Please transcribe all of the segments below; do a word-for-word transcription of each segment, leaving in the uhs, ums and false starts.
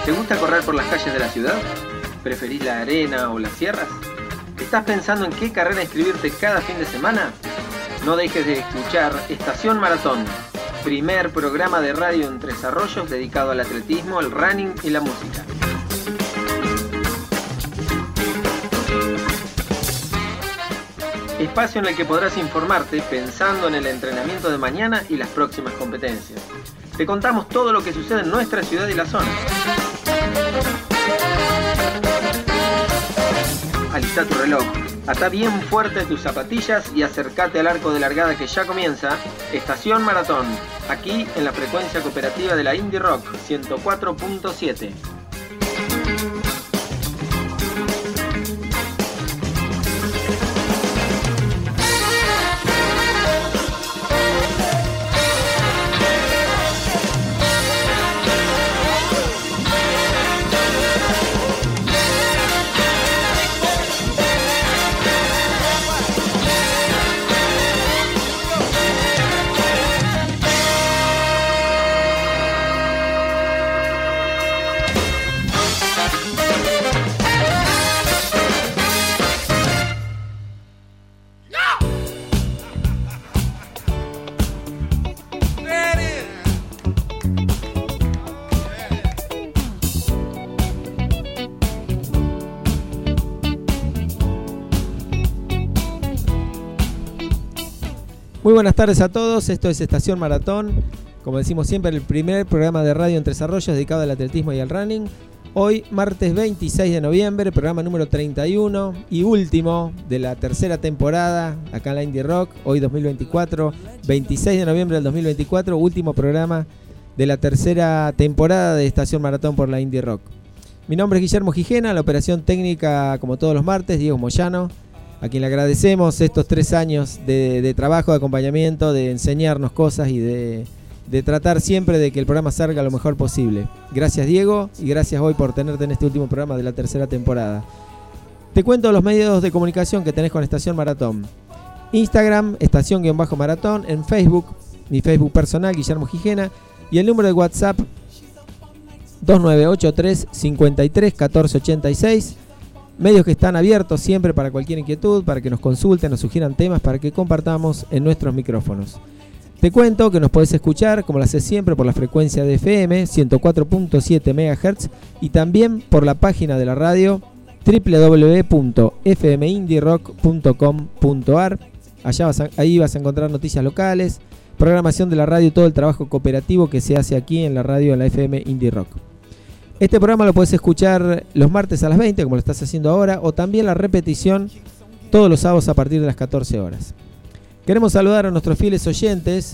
¿Te gusta correr por las calles de la ciudad? ¿Preferís la arena o las sierras? ¿Estás pensando en qué carrera inscribirte cada fin de semana? No dejes de escuchar Estación Maratón, primer programa de radio en Tres Arroyos dedicado al atletismo, el running y la música. Espacio en el que podrás informarte pensando en el entrenamiento de mañana y las próximas competencias. Te contamos todo lo que sucede en nuestra ciudad y la zona. Alista tu reloj, atá bien fuerte tus zapatillas y acércate al arco de largada que ya comienza Estación Maratón, aquí en la frecuencia cooperativa de la Indie Rock ciento cuatro punto siete. Muy buenas tardes a todos, esto es Estación Maratón, como decimos siempre, el primer programa de radio en Tres Arroyos dedicado al atletismo y al running. Hoy, martes veintiséis de noviembre, programa número treinta y uno y último de la tercera temporada acá en la Indie Rock, hoy dos mil veinticuatro, veintiséis de noviembre del dos mil veinticuatro, último programa de la tercera temporada de Estación Maratón por la Indie Rock. Mi nombre es Guillermo Gijena, la operación técnica como todos los martes, Diego Moyano, a quien le agradecemos estos tres años de, de trabajo, de acompañamiento, de enseñarnos cosas y de, de tratar siempre de que el programa salga lo mejor posible. Gracias, Diego, y gracias hoy por tenerte en este último programa de la tercera temporada. Te cuento los medios de comunicación que tenés con Estación Maratón. Instagram, Estación-Maratón, en Facebook, mi Facebook personal, Guillermo Gijena, y el número de WhatsApp dos nueve ocho tres, cinco tres, uno cuatro ocho seis. Medios que están abiertos siempre para cualquier inquietud, para que nos consulten, nos sugieran temas, para que compartamos en nuestros micrófonos. Te cuento que nos podés escuchar, como lo haces siempre, por la frecuencia de F M, ciento cuatro punto siete megahertz, y también por la página de la radio, doble u doble u doble u punto f m indie rock punto com punto a r. Allá vas a, ahí vas a encontrar noticias locales, programación de la radio y todo el trabajo cooperativo que se hace aquí en la radio, en la F M Indie Rock. Este programa lo puedes escuchar los martes a las veinte, como lo estás haciendo ahora, o también la repetición todos los sábados a partir de las catorce horas. Queremos saludar a nuestros fieles oyentes,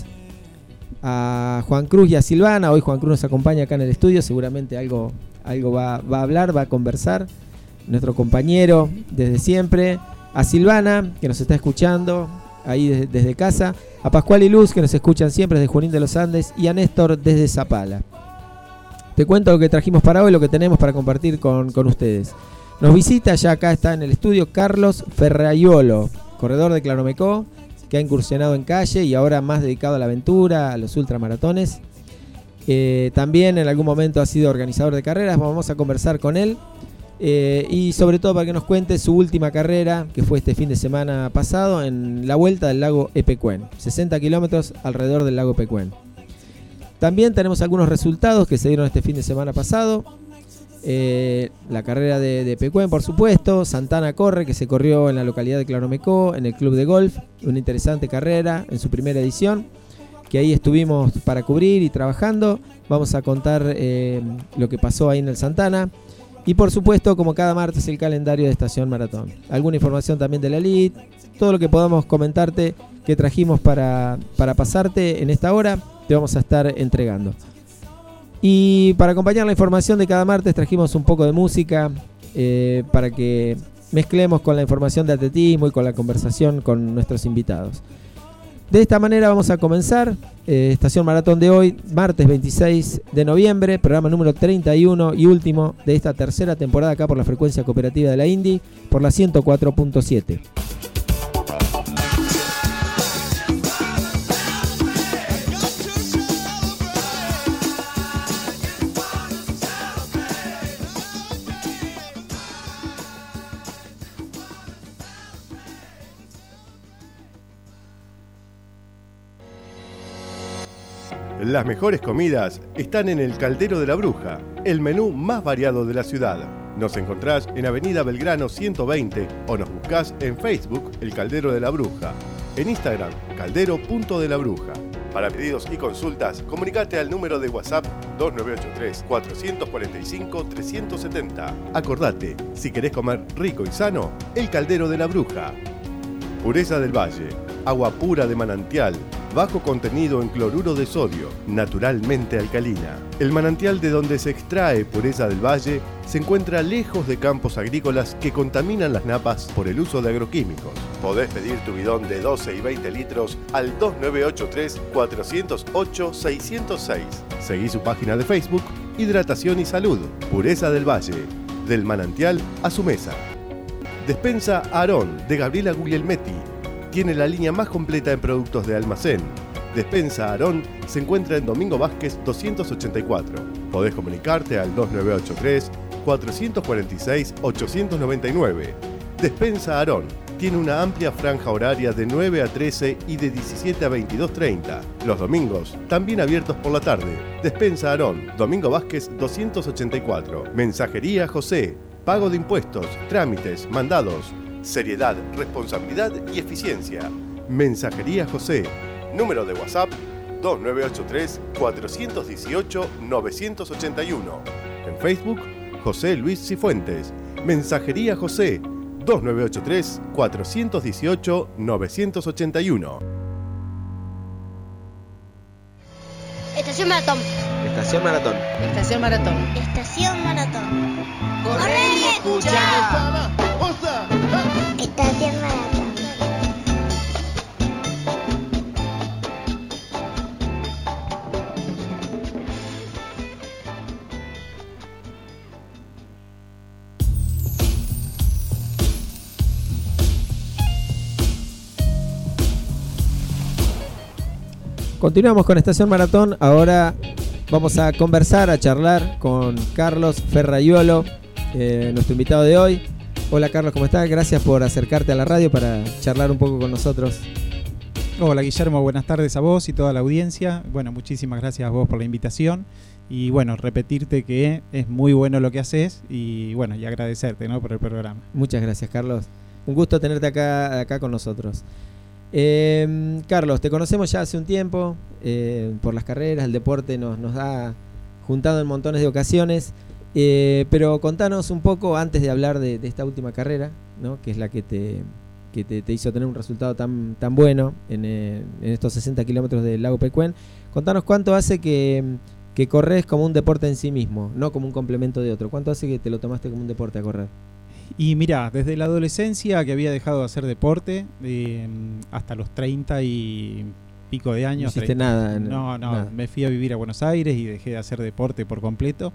a Juan Cruz y a Silvana. Hoy Juan Cruz nos acompaña acá en el estudio, seguramente algo, algo va, va a hablar, va a conversar. Nuestro compañero desde siempre. A Silvana, que nos está escuchando ahí desde, desde casa. A Pascual y Luz, que nos escuchan siempre desde Junín de los Andes. Y a Néstor desde Zapala. Te cuento lo que trajimos para hoy, lo que tenemos para compartir con, con ustedes. Nos visita, ya acá está en el estudio, Carlos Ferraiolo, corredor de Claromecó, que ha incursionado en calle y ahora más dedicado a la aventura, a los ultramaratones. Eh, también en algún momento ha sido organizador de carreras, vamos a conversar con él. Eh, y sobre todo para que nos cuente su última carrera, que fue este fin de semana pasado, en la vuelta del lago Epecuén. sesenta kilómetros alrededor del lago Epecuén. También tenemos algunos resultados que se dieron este fin de semana pasado. Eh, la carrera de, de Epecuén, por supuesto. Santana Corre, que se corrió en la localidad de Claromecó, en el club de golf. Una interesante carrera en su primera edición, que ahí estuvimos para cubrir y trabajando. Vamos a contar eh, lo que pasó ahí en el Santana. Y por supuesto, como cada martes, el calendario de Estación Maratón. Alguna información también de la Elite. Todo lo que podamos comentarte que trajimos para, para pasarte en esta hora, te vamos a estar entregando. Y para acompañar la información de cada martes trajimos un poco de música eh, para que mezclemos con la información de atletismo y con la conversación con nuestros invitados. De esta manera vamos a comenzar eh, Estación Maratón de hoy, martes veintiséis de noviembre, programa número treinta y uno y último de esta tercera temporada acá por la frecuencia cooperativa de la Indie, por la ciento cuatro punto siete. Las mejores comidas están en el Caldero de la Bruja, el menú más variado de la ciudad. Nos encontrás en Avenida Belgrano ciento veinte o nos buscás en Facebook El Caldero de la Bruja, en Instagram caldero punto de la bruja. Para pedidos y consultas, comunicate al número de WhatsApp dos nueve ocho tres, cuatro cuatro cinco, tres siete cero. Acordate, si querés comer rico y sano, El Caldero de la Bruja. Pureza del Valle, agua pura de manantial, bajo contenido en cloruro de sodio, naturalmente alcalina. El manantial de donde se extrae Pureza del Valle se encuentra lejos de campos agrícolas que contaminan las napas por el uso de agroquímicos. Podés pedir tu bidón de doce y veinte litros al dos nueve ocho tres, cuatro cero ocho, seis cero seis. Seguí su página de Facebook, Hidratación y Salud, Pureza del Valle, del manantial a su mesa. Despensa Aarón, de Gabriela Guglielmetti. Tiene la línea más completa en productos de almacén. Despensa Aarón se encuentra en Domingo Vázquez doscientos ochenta y cuatro. Podés comunicarte al dos nueve ocho tres, cuatro cuatro seis, ocho nueve nueve. Despensa Aarón tiene una amplia franja horaria de nueve a trece y de diecisiete a veintidós treinta. Los domingos, también abiertos por la tarde. Despensa Aarón, Domingo Vázquez doscientos ochenta y cuatro. Mensajería José. Pago de impuestos, trámites, mandados. Seriedad, responsabilidad y eficiencia. Mensajería José. Número de WhatsApp dos nueve ocho tres, cuatro uno ocho, nueve ocho uno. En Facebook, José Luis Cifuentes. Mensajería José. dos nueve ocho tres, cuatro uno ocho, nueve ocho uno. Estación Maratón. Estación Maratón. Estación Maratón. Estación Maratón. ¡Corre y escucha! Estación Maratón. Continuamos con Estación Maratón. Ahora vamos a conversar, a charlar con Carlos Ferraiolo, eh, nuestro invitado de hoy. Hola Carlos, ¿cómo estás? Gracias por acercarte a la radio para charlar un poco con nosotros. Hola Guillermo, buenas tardes a vos y toda la audiencia. Bueno, muchísimas gracias a vos por la invitación. Y bueno, repetirte que es muy bueno lo que haces y bueno, y agradecerte, ¿no?, por el programa. Muchas gracias, Carlos. Un gusto tenerte acá, acá con nosotros. Eh, Carlos, te conocemos ya hace un tiempo, eh, por las carreras, el deporte nos, nos ha juntado en montones de ocasiones, eh, pero contanos un poco antes de hablar de, de esta última carrera, ¿no?, que es la que te, que te, te hizo tener un resultado tan, tan bueno en, eh, en estos sesenta kilómetros del lago Pecuén. Contanos cuánto hace que, que corres como un deporte en sí mismo, no como un complemento de otro. ¿Cuánto hace que te lo tomaste como un deporte a correr? Y mirá, desde la adolescencia que había dejado de hacer deporte, eh, hasta los treinta y pico de años. No hiciste treinta, nada. No, no, nada. Me fui a vivir a Buenos Aires y dejé de hacer deporte por completo.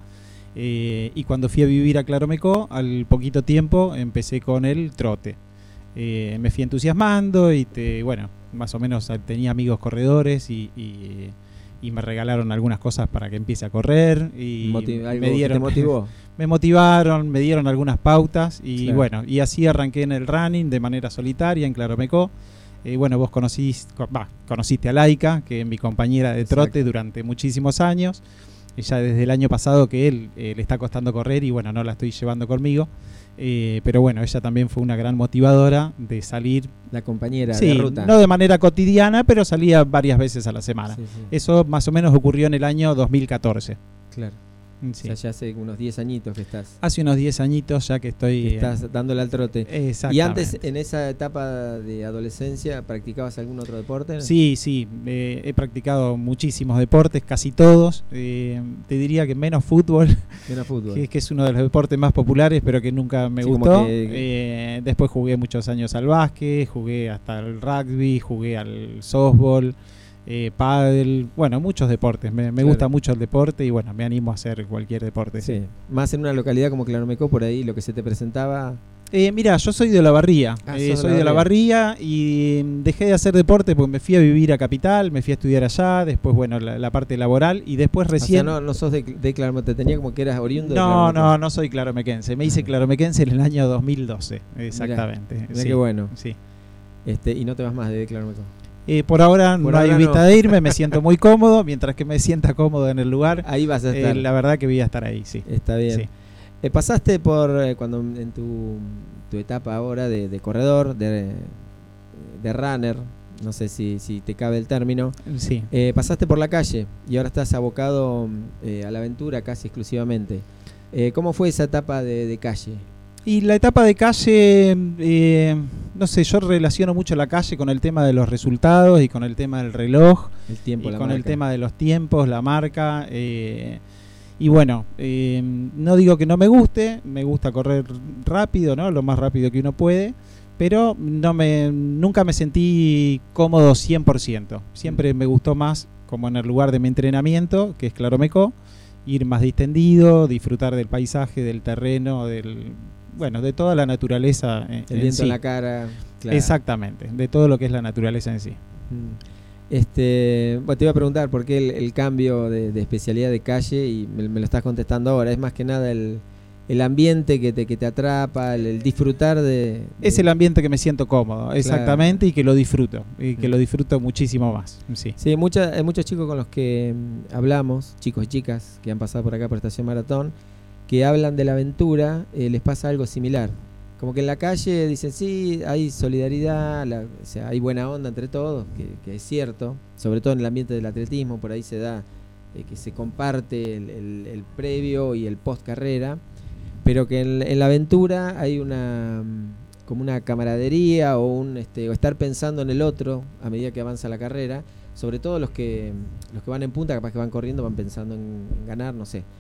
Eh, y cuando fui a vivir a Claromecó, al poquito tiempo empecé con el trote. Eh, me fui entusiasmando y te, bueno, más o menos tenía amigos corredores y... y y me regalaron algunas cosas para que empiece a correr y Motiv- ¿algo me dieron, te motivó? me motivaron, me dieron algunas pautas y Claro. bueno, y así arranqué en el running de manera solitaria en Claromecó. Eh, bueno, vos conocís, bah, conociste a Laika, que es mi compañera de trote Exacto. durante muchísimos años. Ella desde el año pasado que él eh, le está costando correr y bueno, no la estoy llevando conmigo. Eh, pero bueno, ella también fue una gran motivadora de salir. La compañera Sí, de ruta. no de manera cotidiana, pero salía varias veces a la semana. Sí, sí. Eso más o menos ocurrió en el año dos mil catorce. Claro. Sí. O sea, ya hace unos diez añitos que estás, Hace unos diez añitos ya que estoy... que estás dándole al trote. Exactamente. ¿Y antes, en esa etapa de adolescencia, practicabas algún otro deporte? Sí, sí. Eh, he practicado muchísimos deportes, casi todos. Eh, te diría que menos fútbol, Menos fútbol. que, que es uno de los deportes más populares, pero que nunca me Sí, como gustó. que- Eh, después jugué muchos años al básquet, jugué hasta el rugby, jugué al softball, eh, pádel, bueno, muchos deportes. Me, me Claro. gusta mucho el deporte y bueno, me animo a hacer cualquier deporte. Sí. Más en una localidad como Claromecó, por ahí lo que se te presentaba. Eh, mira, yo soy de Olavarría, Ah, eh, sos de soy de Olavarría y mm, dejé de hacer deporte porque me fui a vivir a Capital, me fui a estudiar allá, después bueno, la, la parte laboral y después recién... O sea, no, no sos de, de Claromecó, te tenía como que eras oriundo de No, Claromecó. no, no soy claromequense, me hice claromequense en el año dos mil doce, exactamente. Mirá sí, qué bueno. sí. Este, y no te vas más de Claromecó. Eh, por ahora Por no ahora hay vista no. de irme, me siento muy cómodo, mientras que me sienta cómodo en el lugar, Ahí vas a eh, estar. la verdad que voy a estar ahí, sí. Está bien. Sí. Eh, pasaste por, eh, cuando en tu, tu etapa ahora de, de corredor, de, de runner, no sé si, si te cabe el término, Sí. eh, pasaste por la calle y ahora estás abocado eh, a la aventura casi exclusivamente. Eh, ¿Cómo fue esa etapa de, de calle? Y la etapa de calle, eh, no sé, yo relaciono mucho la calle con el tema de los resultados y con el tema del reloj, El tiempo, y la con el marca. tema de los tiempos, la marca. Eh, y bueno, eh, no digo que no me guste, me gusta correr rápido, ¿no? Lo más rápido que uno puede, pero no me, nunca me sentí cómodo cien por ciento. Siempre me gustó más, como en el lugar de mi entrenamiento, que es Claromecó, ir más distendido, disfrutar del paisaje, del terreno, del... bueno, de toda la naturaleza en, El en viento sí. en la cara. Claro. Exactamente, de todo lo que es la naturaleza en sí. Mm. Este, bueno, te iba a preguntar por qué el, el cambio de, de especialidad de calle y me, me lo estás contestando ahora. Es más que nada el, el ambiente que te, que te atrapa, el, el disfrutar de, de... Es el ambiente que me siento cómodo, exactamente, y que lo disfruto, y que Mm. lo disfruto muchísimo más. Sí. Sí, mucha, hay muchos chicos con los que mm, hablamos, chicos y chicas que han pasado por acá por Estación Maratón, que hablan de la aventura, eh, les pasa algo similar. Como que en la calle dicen, sí, hay solidaridad, la, o sea, hay buena onda entre todos, que, que es cierto, sobre todo en el ambiente del atletismo, por ahí se da eh, que se comparte el, el, el previo y el post carrera, pero que en, en la aventura hay una mm, como una camaradería o un este, o estar pensando en el otro a medida que avanza la carrera, sobre todo los que los que van en punta, capaz que van corriendo, van pensando en, en ganar, no sé.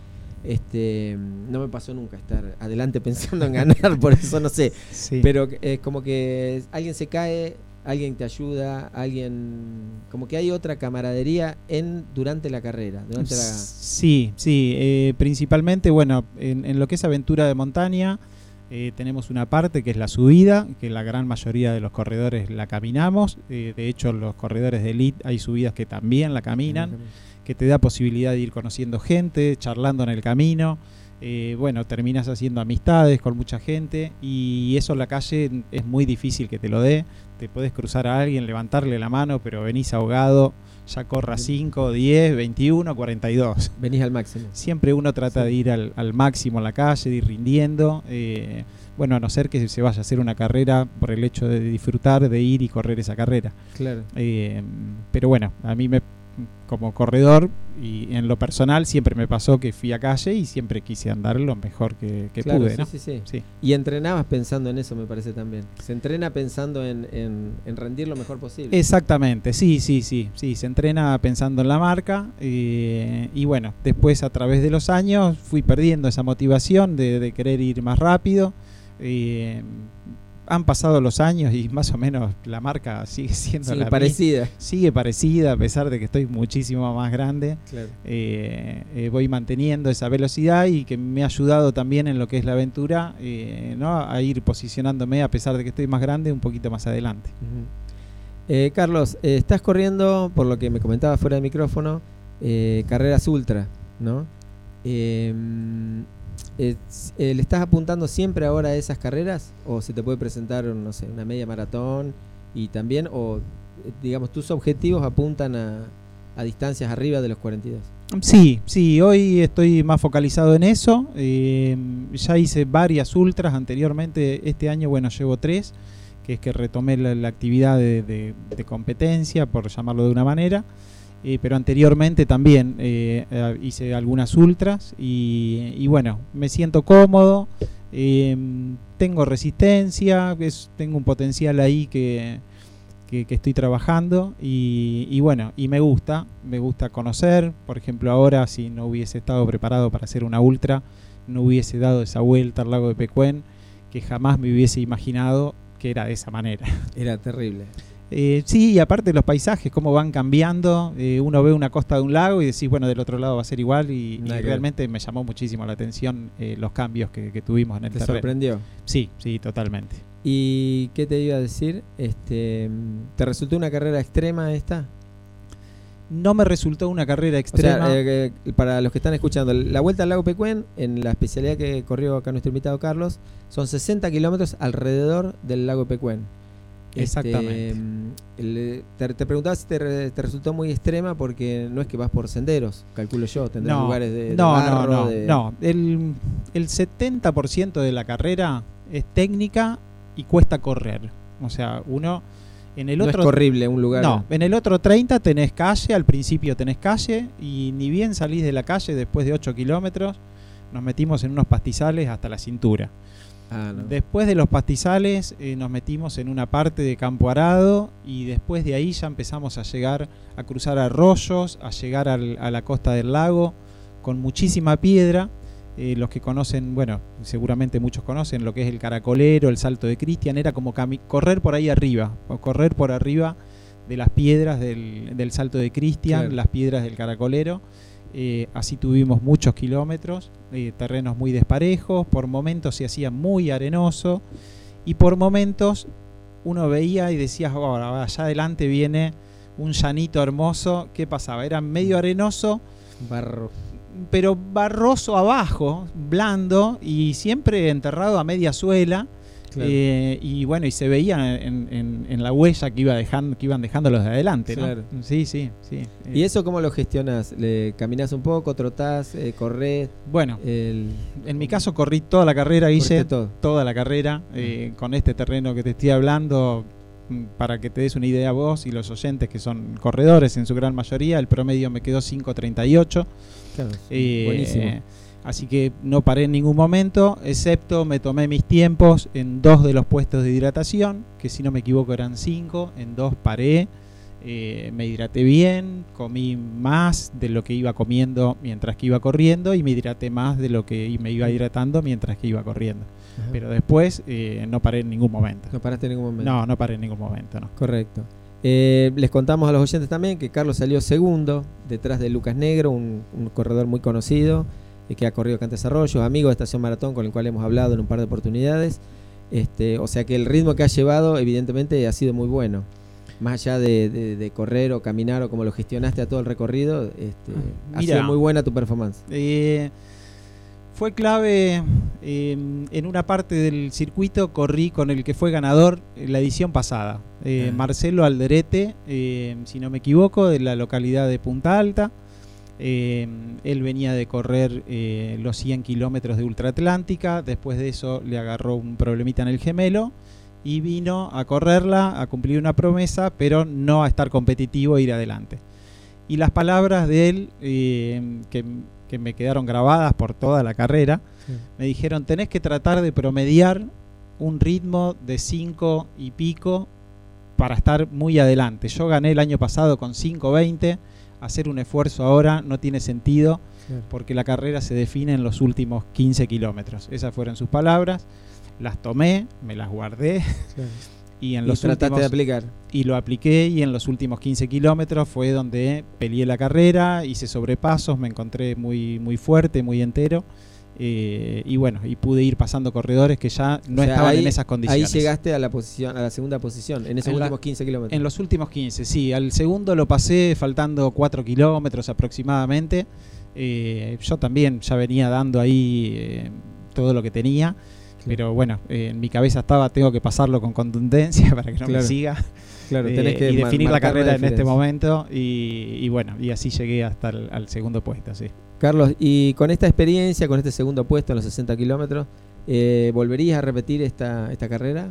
Este, no me pasó nunca estar adelante pensando en ganar, por eso no sé. Sí. Pero es como que alguien se cae, alguien te ayuda, alguien, como que hay otra camaradería en durante la carrera, durante la... Sí, sí, eh, principalmente, bueno, en, en lo que es aventura de montaña, eh, tenemos una parte que es la subida, que la gran mayoría de los corredores la caminamos. Eh, de hecho, los corredores de elite hay subidas que también la caminan, que te da posibilidad de ir conociendo gente, charlando en el camino. Eh, bueno, terminas haciendo amistades con mucha gente, y eso en la calle es muy difícil que te lo dé. Te podés cruzar a alguien, levantarle la mano, pero venís ahogado, ya corra cinco, diez, veintiuno, cuarenta y dos. Venís al máximo. Siempre uno trata Sí. de ir al, al máximo en la calle, de ir rindiendo. Eh, bueno, a no ser que se vaya a hacer una carrera por el hecho de disfrutar de ir y correr esa carrera. Claro. Eh, pero bueno, a mí me, como corredor y en lo personal siempre me pasó que fui a calle y siempre quise andar lo mejor que, que Claro, pude, sí, ¿no? sí, sí. Sí. Y entrenabas pensando en eso, me parece también. Se entrena pensando en, en, en rendir lo mejor posible. Exactamente, sí, sí, sí, sí, se entrena pensando en la marca, eh, y bueno, después a través de los años fui perdiendo esa motivación de, de querer ir más rápido. Eh, han pasado los años y más o menos la marca sigue siendo Sí, la parecida. mi- sigue parecida, a pesar de que estoy muchísimo más grande. Claro. Eh, eh, voy manteniendo esa velocidad, y que me ha ayudado también en lo que es la aventura, eh, ¿no? A ir posicionándome, a pesar de que estoy más grande, un poquito más adelante. Ujú. Eh, Carlos, eh, estás corriendo, por lo que me comentaba fuera de micrófono, eh, carreras ultra, ¿no? Eh, eh, eh, ¿Le estás apuntando siempre ahora a esas carreras? ¿O se te puede presentar, no sé, una media maratón? Y también, o eh, digamos, tus objetivos apuntan a, a distancias arriba de los cuarenta y dos. Sí, sí, hoy estoy más focalizado en eso. Eh, ya hice varias ultras anteriormente. Este año, bueno, llevo tres, que es que retomé la, la actividad de, de, de competencia, por llamarlo de una manera. Eh, pero anteriormente también eh, eh, hice algunas ultras, y, y bueno, me siento cómodo, eh, tengo resistencia, es, tengo un potencial ahí que, que, que estoy trabajando, y, y bueno, y me gusta, me gusta conocer. Por ejemplo, ahora, si no hubiese estado preparado para hacer una ultra, no hubiese dado esa vuelta al lago de Pecuén, que jamás me hubiese imaginado que era de esa manera. Era terrible. Eh, sí, y aparte los paisajes, cómo van cambiando. Eh, uno ve una costa de un lago y decís, bueno, del otro lado va a ser igual, y, y Nada que ver. realmente me llamó muchísimo la atención eh, los cambios que, que tuvimos en el ¿Te terreno. sorprendió? Sí, sí, totalmente. ¿Y qué te iba a decir? Este, ¿te resultó una carrera extrema esta? No me resultó una carrera O extrema. sea, eh, eh, para los que están escuchando, la Vuelta al Lago Pecuén, en la especialidad que corrió acá nuestro invitado Carlos, son sesenta kilómetros alrededor del lago Pecuén. Exactamente. Este, el, te, te preguntaba si te, te resultó muy extrema porque no es que vas por senderos, calculo yo, tendrás no, lugares de, de no, barro, no, no, de... no. El, el setenta por ciento de la carrera es técnica y cuesta correr. O sea, uno en el no otro es corrible un lugar. No, en el otro treinta tenés calle, al principio tenés calle y ni bien salís de la calle después de ocho kilómetros nos metimos en unos pastizales hasta la cintura. Ah, no. Después de los pastizales eh, nos metimos en una parte de campo arado y después de ahí ya empezamos a llegar a cruzar arroyos, a llegar al, a la costa del lago con muchísima piedra. Eh, los que conocen, bueno, seguramente muchos conocen lo que es el Caracolero, el Salto de Cristian, era como correr por ahí arriba, o correr por arriba de las piedras del, del Salto de Cristian, claro. Las piedras del Caracolero. Eh, así tuvimos muchos kilómetros, eh, terrenos muy desparejos, por momentos se hacía muy arenoso y por momentos uno veía y decía, oh, allá adelante viene un llanito hermoso. ¿Qué pasaba? Era medio arenoso, barro, pero barroso abajo, blando y siempre enterrado a media suela. Claro. Eh, y bueno, y se veía en, en, en la huella que iba dejando, que iban dejando los de adelante, ¿no? Claro. Sí, sí, sí. ¿Y eso cómo lo gestionás? ¿Le caminás un poco, trotás, eh, corrés? Bueno, el... en mi caso corrí toda la carrera, Guille, todo? toda la carrera, eh, con este terreno que te estoy hablando, para que te des una idea vos y los oyentes que son corredores en su gran mayoría, el promedio me quedó cinco treinta y ocho. Claro, eh, buenísimo. Así que no paré en ningún momento, excepto me tomé mis tiempos en dos de los puestos de hidratación, que si no me equivoco eran cinco, en dos paré, eh, me hidraté bien, comí más de lo que iba comiendo mientras que iba corriendo y me hidraté más de lo que me iba hidratando mientras que iba corriendo. Ajá. Pero después eh, no paré en ningún momento. ¿No paraste en ningún momento? No, no paré en ningún momento, no. Correcto. Eh, les contamos a los oyentes también que Carlos salió segundo, detrás de Lucas Negro, un, un corredor muy conocido, que ha corrido Cantes Arroyos, amigo de Estación Maratón, con el cual hemos hablado en un par de oportunidades. Este, o sea que el ritmo que ha llevado evidentemente ha sido muy bueno. Más allá de, de, de correr o caminar o como lo gestionaste a todo el recorrido, este, Mira, ha sido muy buena tu performance. Eh, fue clave, eh, en una parte del circuito corrí con el que fue ganador en la edición pasada, eh, ah. Marcelo Alderete, eh, si no me equivoco, de la localidad de Punta Alta. Eh, él venía de correr eh, los cien kilómetros de Ultra Atlántica, después de eso le agarró un problemita en el gemelo y vino a correrla, a cumplir una promesa, pero no a estar competitivo e ir adelante. Y las palabras de él, eh, que, que me quedaron grabadas por toda la carrera, sí. Me dijeron, tenés que tratar de promediar un ritmo de cinco y pico para estar muy adelante. Yo gané el año pasado con cinco veinte. Hacer un esfuerzo ahora no tiene sentido, sí. Porque la carrera se define en los últimos quince kilómetros. Esas fueron sus palabras, las tomé, me las guardé, sí. y, en y los trataste últimos, de aplicar. Y lo apliqué y en los últimos quince kilómetros fue donde peleé la carrera, hice sobrepasos, me encontré muy, muy fuerte, muy entero. Eh, y bueno, y pude ir pasando corredores que ya no o sea, estaban ahí, en esas condiciones. Ahí llegaste a la posición, a la segunda posición, en esos en últimos la, quince kilómetros. En los últimos quince, sí. Al segundo lo pasé faltando cuatro kilómetros aproximadamente. Eh, yo también ya venía dando ahí eh, todo lo que tenía. Sí. Pero bueno, eh, en mi cabeza estaba, tengo que pasarlo con contundencia para que no claro. me siga. Claro, tenés que eh, y definir la carrera en este momento. Y, y bueno, y así llegué hasta el al segundo puesto, sí. Carlos, y con esta experiencia, con este segundo puesto en los sesenta kilómetros, eh, ¿volverías a repetir esta, esta carrera?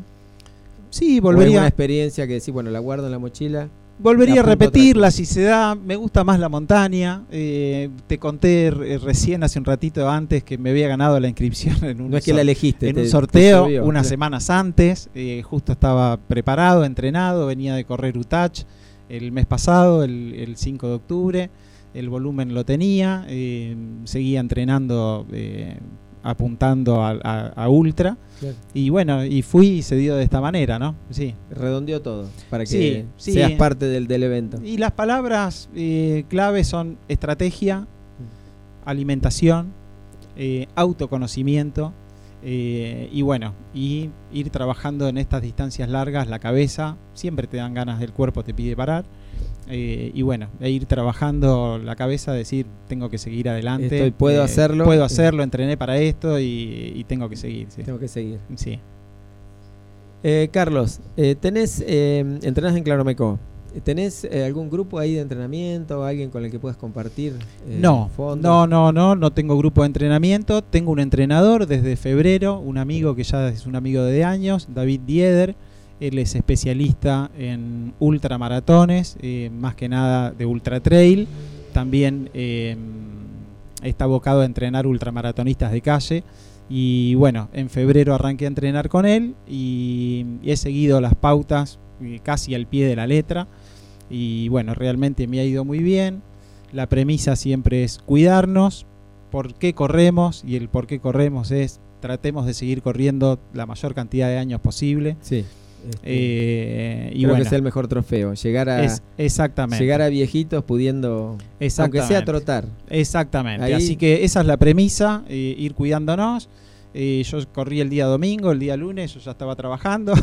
Sí, volvería. ¿O una experiencia que decís, bueno, la guardo en la mochila? Volvería a repetirla si se da. Me gusta más la montaña. Eh, te conté re recién hace un ratito antes que me había ganado la inscripción en un, no es que la elegiste, en te, un sorteo te unas semanas antes. Eh, justo estaba preparado, entrenado, venía de correr U T A C el mes pasado, el, el cinco de octubre. El volumen lo tenía, eh, seguía entrenando, eh, apuntando a, a, a ultra, claro. Y bueno, y fui y se dio de esta manera, ¿no? Sí. Redondeó todo, para que sí, sí. seas parte del, del evento. Y las palabras eh, clave son estrategia, alimentación, eh, autoconocimiento, eh, y bueno, y ir trabajando en estas distancias largas, la cabeza, siempre te dan ganas, del cuerpo te pide parar. Eh, y bueno, e ir trabajando la cabeza, decir, tengo que seguir adelante. Estoy, puedo eh, hacerlo. Puedo hacerlo, entrené para esto y, y tengo que seguir. ¿Sí? Tengo que seguir. Sí. Eh, Carlos, eh, tenés, eh, entrenás en Claromecó. ¿Tenés eh, algún grupo ahí de entrenamiento, alguien con el que puedas compartir eh, No, fondos? no, no, no, no tengo grupo de entrenamiento. Tengo un entrenador desde febrero, un amigo que ya es un amigo de años, David Dieder. Él es especialista en ultramaratones, eh, más que nada de ultra trail. También eh, está abocado a entrenar ultramaratonistas de calle. Y bueno, en febrero arranqué a entrenar con él y, y he seguido las pautas eh, casi al pie de la letra. Y bueno, realmente me ha ido muy bien. La premisa siempre es cuidarnos. ¿Por qué corremos? Y el por qué corremos es tratemos de seguir corriendo la mayor cantidad de años posible. Sí. Este, eh, y creo bueno, que es el mejor trofeo. Llegar a, es, exactamente. llegar a viejitos pudiendo, aunque sea trotar. Exactamente. Ahí... Así que esa es la premisa, eh, ir cuidándonos. Eh, yo corrí el día domingo, el día lunes yo ya estaba trabajando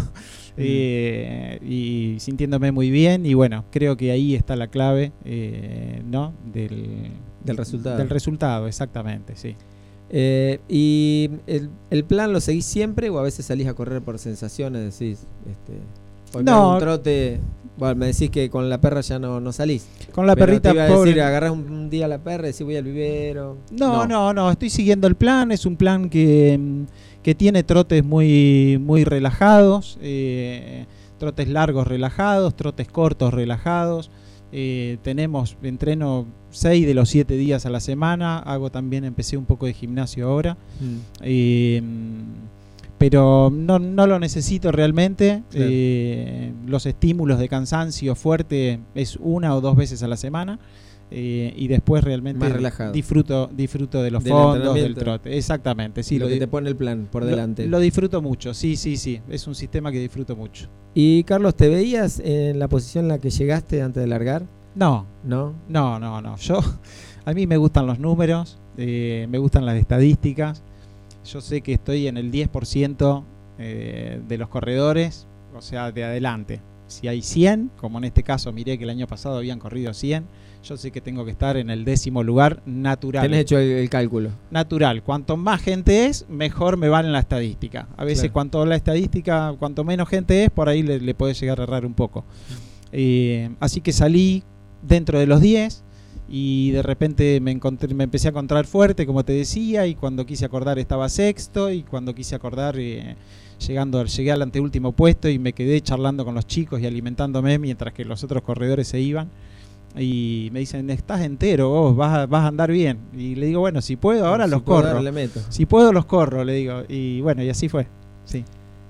eh, y sintiéndome muy bien, y bueno, creo que ahí está la clave, eh, ¿no? del, del resultado. Del resultado, exactamente, sí. Eh, ¿Y el, el plan lo seguís siempre o a veces salís a correr por sensaciones? Decís, este, hoy me hago un trote. Bueno, me decís que con la perra ya no, no salís. Con la pero perrita, te iba a pobre. decir, agarrás un, un día a la perra y decís voy al vivero. No, no, no, no, estoy siguiendo el plan. Es un plan que, que tiene trotes muy, muy relajados, eh, trotes largos relajados, trotes cortos relajados. Eh, tenemos, entreno seis de los siete días a la semana. Hago también, empecé un poco de gimnasio ahora. Mm. Eh, pero no, no lo necesito realmente. Claro. Eh, los estímulos de cansancio fuerte es una o dos veces a la semana. Eh, y después realmente disfruto disfruto de los del fondos, del trote. Exactamente, sí. Lo, lo que te pone el plan por delante. Lo, lo disfruto mucho, sí, sí, sí. Es un sistema que disfruto mucho. Y Carlos, ¿te veías en la posición en la que llegaste antes de largar? No. ¿No? No, no, no. Yo, a mí me gustan los números, eh, me gustan las estadísticas. Yo sé que estoy en el diez por ciento eh, de los corredores, o sea, de adelante. Si hay cien, como en este caso miré que el año pasado habían corrido cien, yo sé que tengo que estar en el décimo lugar natural. Tenés hecho el, el cálculo. Natural. Cuanto más gente es, mejor me vale en la estadística. A veces claro. cuanto la estadística, cuanto menos gente es, por ahí le, le puede llegar a errar un poco. Eh, así que salí dentro de los diez y de repente me encontré, me empecé a encontrar fuerte, como te decía, y cuando quise acordar estaba sexto, y cuando quise acordar eh, llegando llegué al anteúltimo puesto y me quedé charlando con los chicos y alimentándome mientras que los otros corredores se iban. Y me dicen, estás entero vos, vas a, vas a andar bien. Y le digo, bueno, si puedo ahora si los puedo corro. Le meto. Si puedo los corro, le digo. Y bueno, y así fue. Sí.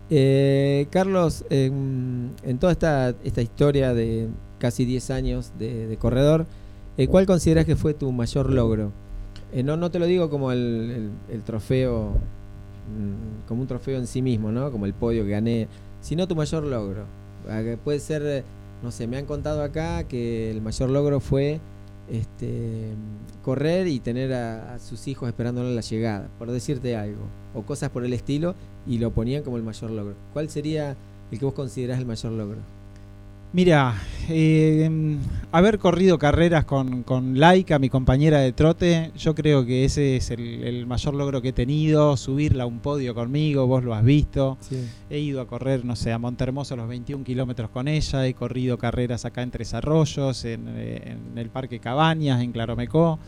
Eh, Carlos, en, en toda esta, esta historia de casi diez años de, de corredor, eh, ¿cuál consideras que fue tu mayor logro? Eh, no, no te lo digo como el, el, el trofeo, mmm, como un trofeo en sí mismo, ¿no? Como el podio que gané, sino tu mayor logro. Puede ser, no sé, me han contado acá que el mayor logro fue este, correr y tener a, a sus hijos esperándole la llegada, por decirte algo, o cosas por el estilo, y lo ponían como el mayor logro. ¿Cuál sería el que vos considerás el mayor logro? Mira, eh, haber corrido carreras con, con Laika, mi compañera de trote, yo creo que ese es el, el mayor logro que he tenido. Subirla a un podio conmigo, vos lo has visto. Sí. He ido a correr, no sé, a Montermoso los veintiún kilómetros con ella. He corrido carreras acá en Tres Arroyos, en, en el Parque Cabañas, en Claromecó.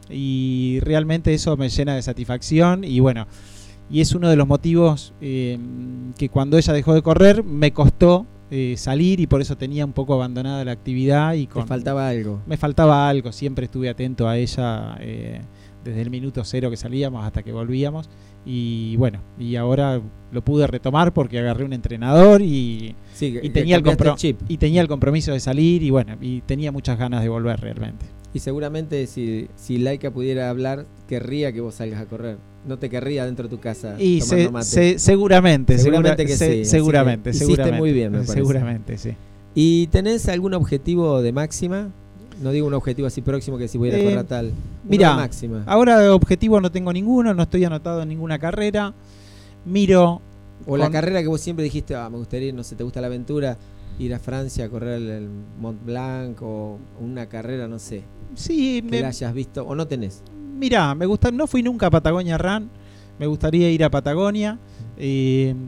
Y realmente eso me llena de satisfacción. Y bueno, y es uno de los motivos eh, que cuando ella dejó de correr me costó Eh, salir, y por eso tenía un poco abandonada la actividad. Y con, ¿te faltaba algo? Me faltaba algo, siempre estuve atento a ella eh, desde el minuto cero que salíamos hasta que volvíamos, y bueno, y ahora lo pude retomar porque agarré un entrenador y, sí, y, tenía, el compro- el chip. y tenía el compromiso de salir, y bueno, y tenía muchas ganas de volver realmente. Y seguramente si, si Laika pudiera hablar, querría que vos salgas a correr. No te querría dentro de tu casa y se, se, seguramente, seguramente que se, sí. Seguramente, que seguramente. Hiciste muy bien, me parece. Seguramente, sí. ¿Y tenés algún objetivo de máxima? No digo un objetivo así próximo que si voy a ir a correr eh, tal. Mira, máxima. Ahora de objetivo no tengo ninguno, no estoy anotado en ninguna carrera. Miro. O con... la carrera que vos siempre dijiste, ah, me gustaría ir, no sé, te gusta la aventura, ir a Francia a correr el, el Mont Blanc, o una carrera, no sé. Sí, que me... la hayas visto o no tenés. Mirá, me gusta, no fui nunca a Patagonia Run, me gustaría ir a Patagonia. Eh,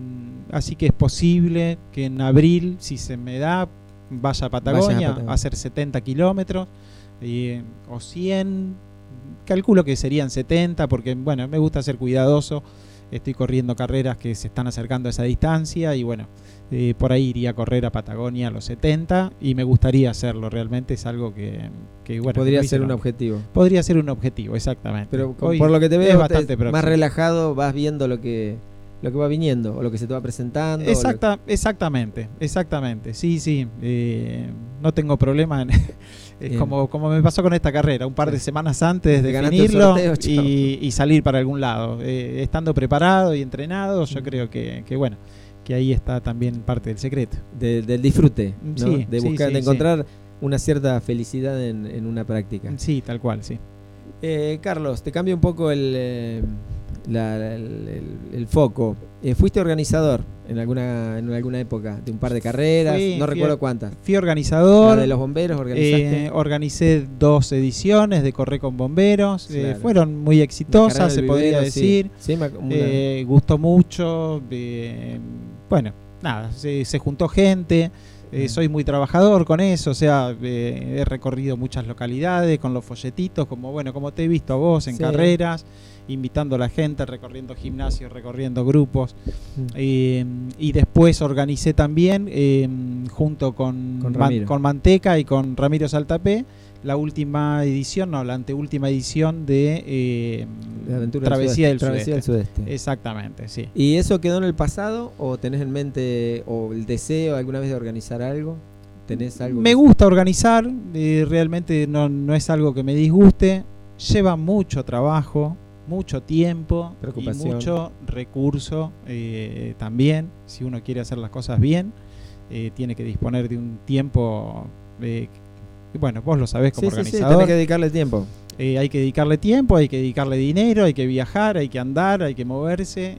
así que es posible que en abril, si se me da, vaya a Patagonia, Vaya a Patagonia. a hacer setenta kilómetros eh, o cien. Calculo que serían setenta, porque bueno, me gusta ser cuidadoso. Estoy corriendo carreras que se están acercando a esa distancia y bueno, eh, por ahí iría a correr a Patagonia a los setenta y me gustaría hacerlo. Realmente es algo que, que bueno, Podría que ser hice, un no. objetivo. Podría ser un objetivo, exactamente. Pero con- Hoy por lo que te es veo, bastante te- próximo. más relajado, vas viendo lo que lo que va viniendo o lo que se te va presentando. o Exacta, exactamente, exactamente. Sí, sí. eh, no tengo problema. En, es Bien. como, como me pasó con esta carrera, un par Sí. de semanas antes de Te ganaste el definirlo sorteo, chao. y, y salir para algún lado. Eh, estando preparado y entrenado, yo Mm. creo que, que bueno, que ahí está también parte del secreto. lo- de- del disfrute, ¿no? Sí, de sí, buscar, sí, de sí. encontrar una cierta felicidad en, en una práctica. Sí, tal cual, sí. Eh, Carlos, te cambio un poco el, eh, la- la- el, el- el foco. Eh, fuiste organizador en alguna en alguna época de un par de carreras, Fui- no fui recuerdo a- cuántas. Fui organizador. La de los bomberos organizaste. Eh, organicé dos ediciones de Correr con Bomberos. eh, Claro. fueron muy La exitosas, carrera se del podría vivero, sí. decir. Sí, me ac- una- Eh, gustó mucho. eh, bueno, nada, se, se juntó gente. eh, Mm. soy muy trabajador con eso, o sea, eh, he recorrido muchas localidades con los folletitos, como bueno, como te he visto a vos en Sí. carreras, invitando a la gente, recorriendo gimnasios, recorriendo grupos. Mm. Eh, y después organicé también, eh, junto con, Con Man- Ramiro. con Manteca y con Ramiro Saltapé, la última edición, no, la anteúltima edición de eh, La aventura del Travesía del Sudeste. Travesía del Sudeste. Sudeste. Exactamente, sí. ¿Y eso quedó en el pasado o tenés en mente o el deseo alguna vez de organizar algo? ¿Tenés algo? Me que- gusta organizar, eh, realmente no, no es algo que me disguste, lleva mucho trabajo, mucho tiempo y Preocupación. mucho recurso eh, también. Si uno quiere hacer las cosas bien, eh, tiene que disponer de un tiempo, eh, y bueno, vos lo sabés como Sí, sí, sí, organizador. tenés que dedicarle tiempo. Eh, hay que dedicarle tiempo, hay que dedicarle dinero, hay que viajar, hay que andar, hay que moverse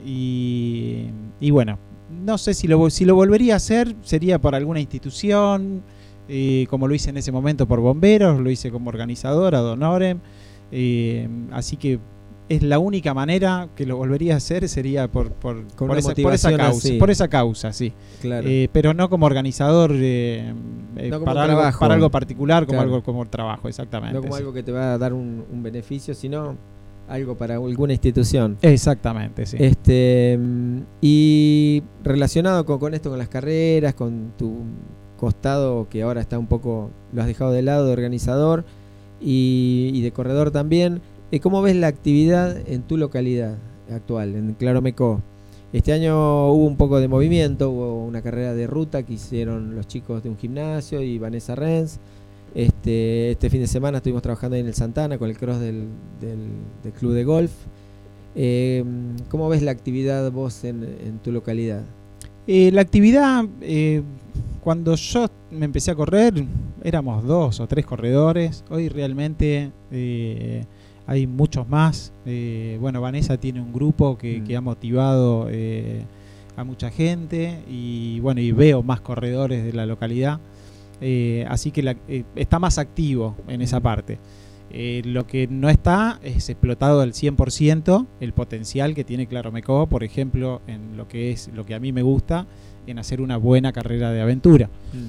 y, y bueno, no sé si lo, vol- si lo volvería a hacer, sería por alguna institución, eh, como lo hice en ese momento por bomberos, lo hice como organizador ad honorem, eh, así que es la única manera que lo volvería a hacer sería por, por, Con por, una esa, por esa motivación causa, así. por esa causa, sí. Claro. Eh, pero no como organizador eh, eh, No como para, algo, trabajo. para algo particular, como Claro. algo como trabajo, exactamente. no como sí. algo que te va a dar un, un beneficio, sino algo para alguna institución. Exactamente, sí. Este mm, y relacionado con, con esto, con las carreras, con tu costado que ahora está un poco, lo has dejado de lado de organizador y, y de corredor también, eh, ¿cómo ves la actividad en tu localidad actual, en Claromecó? Este año hubo un poco de movimiento, hubo una carrera de ruta que hicieron los chicos de un gimnasio y Vanessa Renz. Este, este fin de semana estuvimos trabajando ahí en el Santana con el cross del, del, del club de golf. Eh, ¿Cómo ves la actividad vos en, en tu localidad? Eh, la actividad, eh, cuando yo me empecé a correr, éramos dos o tres corredores. Hoy realmente eh, hay muchos más. Eh, bueno, Vanessa tiene un grupo que, Mm. que ha motivado eh, a mucha gente y bueno, y veo más corredores de la localidad. Eh, así que la- eh, está más activo en esa parte. Eh, lo que no está es explotado al cien por ciento el potencial que tiene Claromecó, por ejemplo, en lo que es lo que a mí me gusta, en hacer una buena carrera de aventura.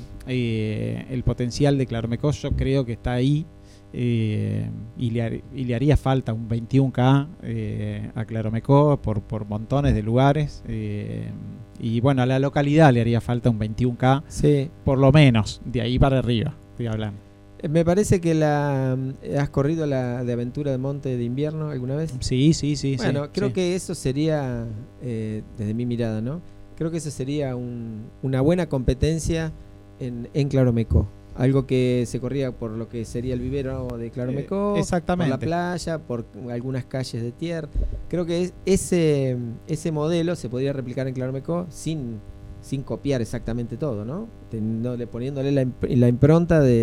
Eh, el potencial de Claromecó yo creo que está ahí, eh, y, le, har- y le haría falta un veintiuno K eh, a Claromecó por, por montones de lugares. eh, y bueno, a la localidad le haría falta un veintiuno K, Sí, por lo menos, de ahí para arriba, estoy hablando. eh, me parece que la has corrido la de aventura de monte de invierno alguna vez. Sí, sí, sí. Bueno, sí, creo sí. que eso sería, eh, desde mi mirada, ¿no? Creo que eso sería un- una buena competencia en, en Claromecó. Algo que se corría por lo que sería el vivero de Claromecó, Eh, exactamente. por la playa, por algunas calles de tierra. Creo que es, ese, ese modelo se podría replicar en Claromecó sin, sin copiar exactamente todo, ¿no? Teniéndole- poniéndole la, imp- la impronta de,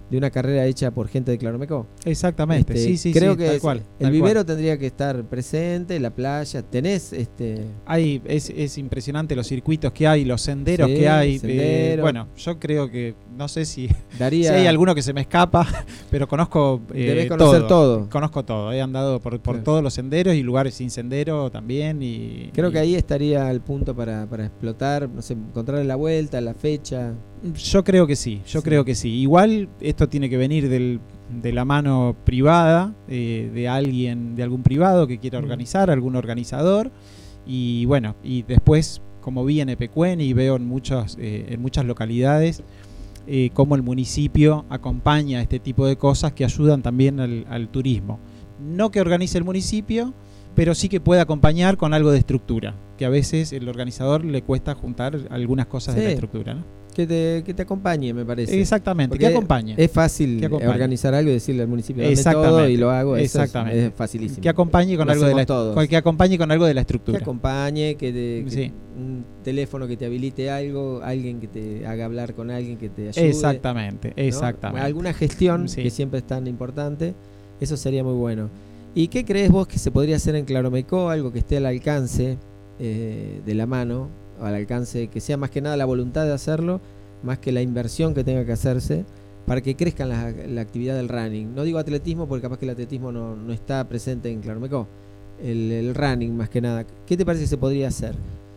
de una carrera hecha por gente de Claromecó. Exactamente, Este, sí, sí, creo sí, que tal es- cual. el tal vivero cual. tendría que estar presente, la playa, tenés este Hay, es, es impresionante los circuitos que hay, los senderos Sí, que hay. eh, senderos. bueno, yo creo que, no sé si, daría si hay alguno que se me escapa, pero conozco eh, debés conocer todo. Conozco todo, he andado por, por Claro. todos los senderos y lugares sin sendero también. Y, Creo y que ahí estaría el punto para, para explotar, no sé, encontrarle la vuelta, la fecha. Yo creo que sí, yo Sí. creo que sí. Igual esto tiene que venir del, de la mano privada, eh, de alguien, de algún privado que quiera Mm. organizar, algún organizador. Y bueno, y después, como vi en Epecuén y veo en, muchos, eh, en muchas localidades, eh, cómo el municipio acompaña este tipo de cosas que ayudan también al, al turismo. No que organice el municipio, pero sí que puede acompañar con algo de estructura, que a veces el organizador le cuesta juntar algunas cosas de Sí. la estructura, ¿no? Que te, que te acompañe, me parece. Exactamente, Porque que acompañe. Es fácil Que acompañe. organizar algo y decirle al municipio dame Exactamente. todo y lo hago. Eso es- Exactamente. Es, facilísimo. Que acompañe con Lo algo de la hacemos todos. con- que acompañe con algo de la Que estructura. acompañe, que, te- que Sí. un teléfono que te habilite algo, alguien que te haga hablar con alguien que te ayude. Exactamente, ¿no? exactamente. Alguna gestión Sí. que siempre es tan importante, eso sería muy bueno. ¿Y qué crees vos que se podría hacer en Claromecó? Algo que esté al alcance eh, de la mano, al alcance, que sea más que nada la voluntad de hacerlo, más que la inversión que tenga que hacerse, para que crezca la, la actividad del running. No digo atletismo porque capaz que el atletismo no, no está presente en Claromecó. El, el running más que nada. ¿Qué te parece que se podría hacer?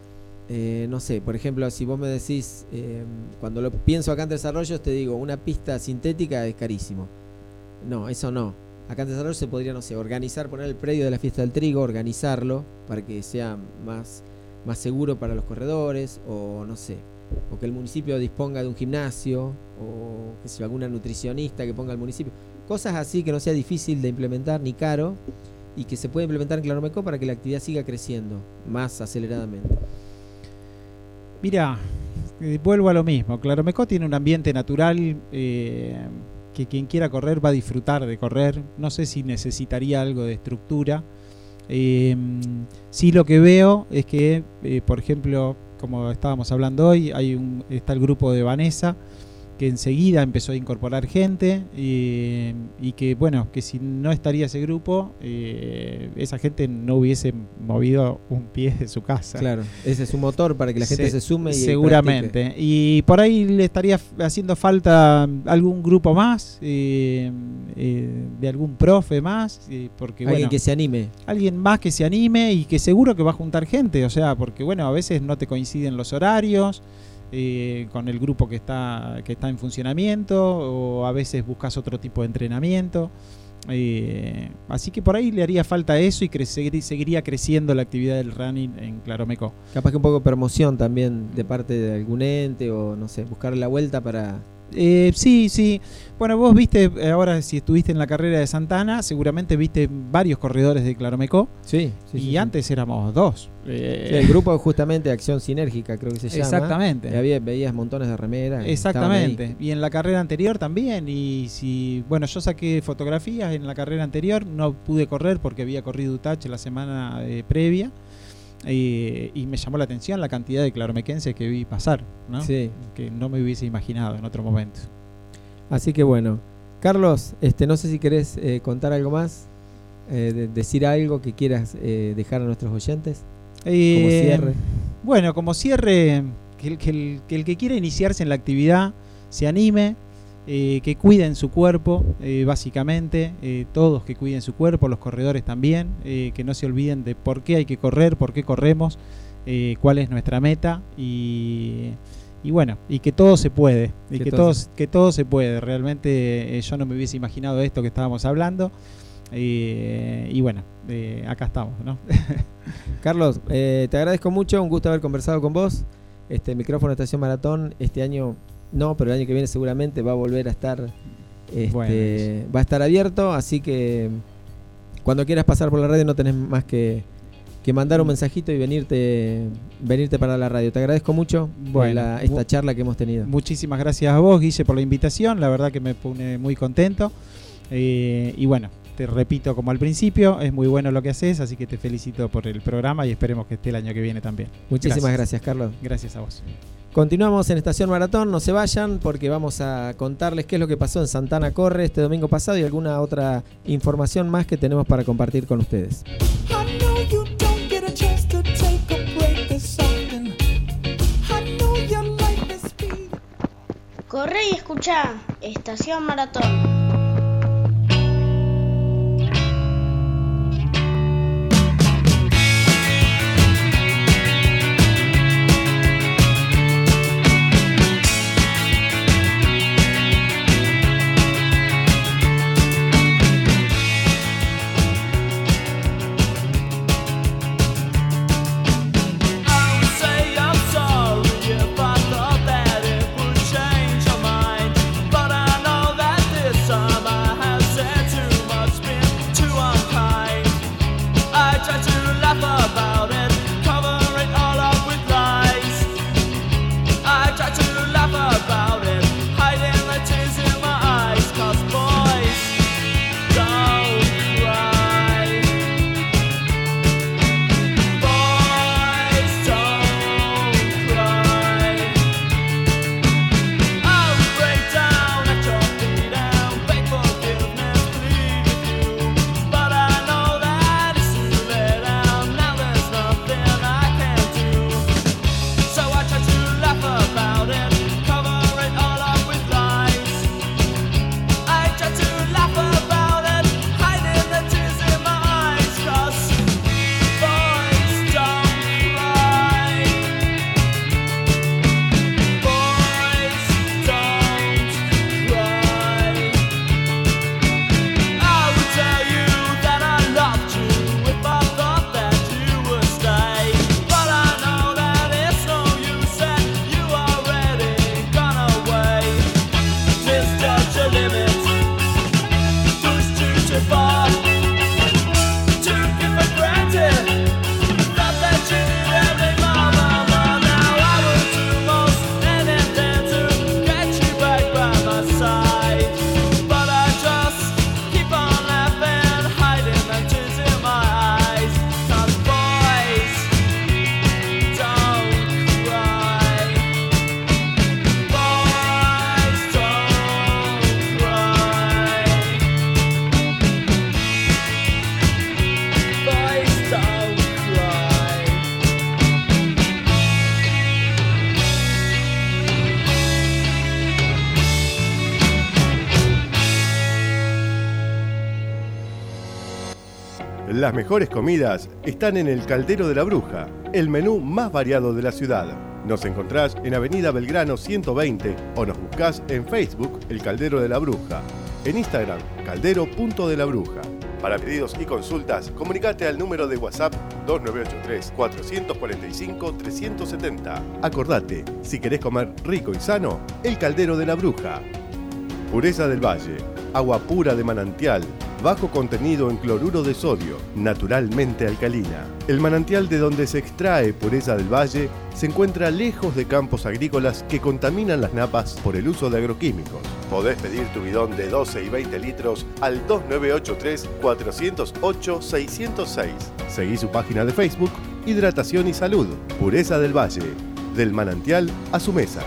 Eh, no sé, por ejemplo, si vos me decís, eh, cuando lo pienso acá en Desarrollos, te digo, una pista sintética es carísimo. No, eso no. Acá en Desarrollo se podría, no sé, organizar, poner el predio de la fiesta del trigo, organizarlo para que sea más, más seguro para los corredores, o no sé, o que el municipio disponga de un gimnasio, o que sea alguna nutricionista que ponga al municipio. Cosas así que no sea difícil de implementar ni caro y que se pueda implementar en Claromecó para que la actividad siga creciendo más aceleradamente. Mira, eh, vuelvo a lo mismo. Claromecó tiene un ambiente natural eh, que quien quiera correr va a disfrutar de correr. No sé si necesitaría algo de estructura. Eh, sí, lo que veo es que, eh, por ejemplo, como estábamos hablando hoy, hay un, está el grupo de Vanessa, que enseguida empezó a incorporar gente eh, y que, bueno, que si no estaría ese grupo, eh, esa gente no hubiese movido un pie de su casa. Claro, ese es un motor para que la gente se, se sume y seguramente. practique. Y por ahí le estaría f- haciendo falta algún grupo más, eh, eh, de algún profe más, eh, porque Alguien bueno, que se anime. alguien más que se anime y que seguro que va a juntar gente, o sea, porque bueno, a veces no te coinciden los horarios. Eh, con el grupo que está que está en funcionamiento, o a veces buscas otro tipo de entrenamiento, eh, así que por ahí le haría falta eso y cre- seguiría creciendo la actividad del running en Claromecó. Capaz que un poco de promoción también de parte de algún ente o no sé, buscar la vuelta para... Eh, sí, sí. Bueno, vos viste, eh, ahora si estuviste en la carrera de Santana, seguramente viste varios corredores de Claromecó. Sí, sí, y sí, sí. antes éramos dos. Eh, Sí, el grupo justamente Acción Sinérgica creo que se llama. Exactamente. Y había, veías montones de remeras. y Exactamente. estaban Y en la carrera anterior también. Y si, bueno, yo saqué fotografías en la carrera anterior, no pude correr porque había corrido Utach la semana eh, previa. Eh, y me llamó la atención la cantidad de claromequenses que vi pasar, ¿no? ahí. Sí. Que no me hubiese imaginado en otro momento. Así que bueno. Carlos, este, no sé si querés eh, contar algo más, eh, de- decir algo que quieras eh, dejar a nuestros oyentes como Eh, cierre. Bueno, como cierre, que el que, el, que el que quiera iniciarse en la actividad se anime, eh, que cuiden su cuerpo, eh, básicamente, eh, todos que cuiden su cuerpo, los corredores también, eh, que no se olviden de por qué hay que correr, por qué corremos, eh, cuál es nuestra meta y, y bueno, y que todo se puede, y Que que, todo todo, que todo se puede. Realmente eh, yo no me hubiese imaginado esto que estábamos hablando. Eh, y bueno, eh, acá estamos, ¿no? Carlos, eh, te agradezco mucho, un gusto haber conversado con vos. Este micrófono Estación Maratón, este año no, pero el año que viene seguramente va a volver a estar, este, Bueno, va a estar abierto, así que cuando quieras pasar por la radio no tenés más que, que mandar un mensajito y venirte, venirte para la radio. Te agradezco mucho por Bueno, la- esta mu- charla que hemos tenido. Muchísimas gracias a vos, Guille, por la invitación. La verdad que me pone muy contento. Eh, y bueno, te repito como al principio, es muy bueno lo que haces, así que te felicito por el programa y esperemos que esté el año que viene también. Muchísimas gracias. gracias, Carlos. Gracias a vos. Continuamos en Estación Maratón, no se vayan porque vamos a contarles qué es lo que pasó en Santana Corre este domingo pasado y alguna otra información más que tenemos para compartir con ustedes. Corre y escucha Estación Maratón. Las mejores comidas están en el Caldero de la Bruja, el menú más variado de la ciudad. Nos encontrás en Avenida Belgrano ciento veinte o nos buscás en Facebook El Caldero de la Bruja, en Instagram caldero punto de la bruja. Para pedidos y consultas, comunicate al número de WhatsApp dos nueve ocho tres, cuatro cuatro cinco, tres siete cero. Acordate, si querés comer rico y sano, El Caldero de la Bruja. Pureza del Valle, agua pura de manantial, bajo contenido en cloruro de sodio, naturalmente alcalina. El manantial de donde se extrae Pureza del Valle se encuentra lejos de campos agrícolas que contaminan las napas por el uso de agroquímicos. Podés pedir tu bidón de doce y veinte litros al dos nueve ocho tres, cuatro cero ocho, seis cero seis. Seguí su página de Facebook, Hidratación y Salud, Pureza del Valle, del manantial a su mesa.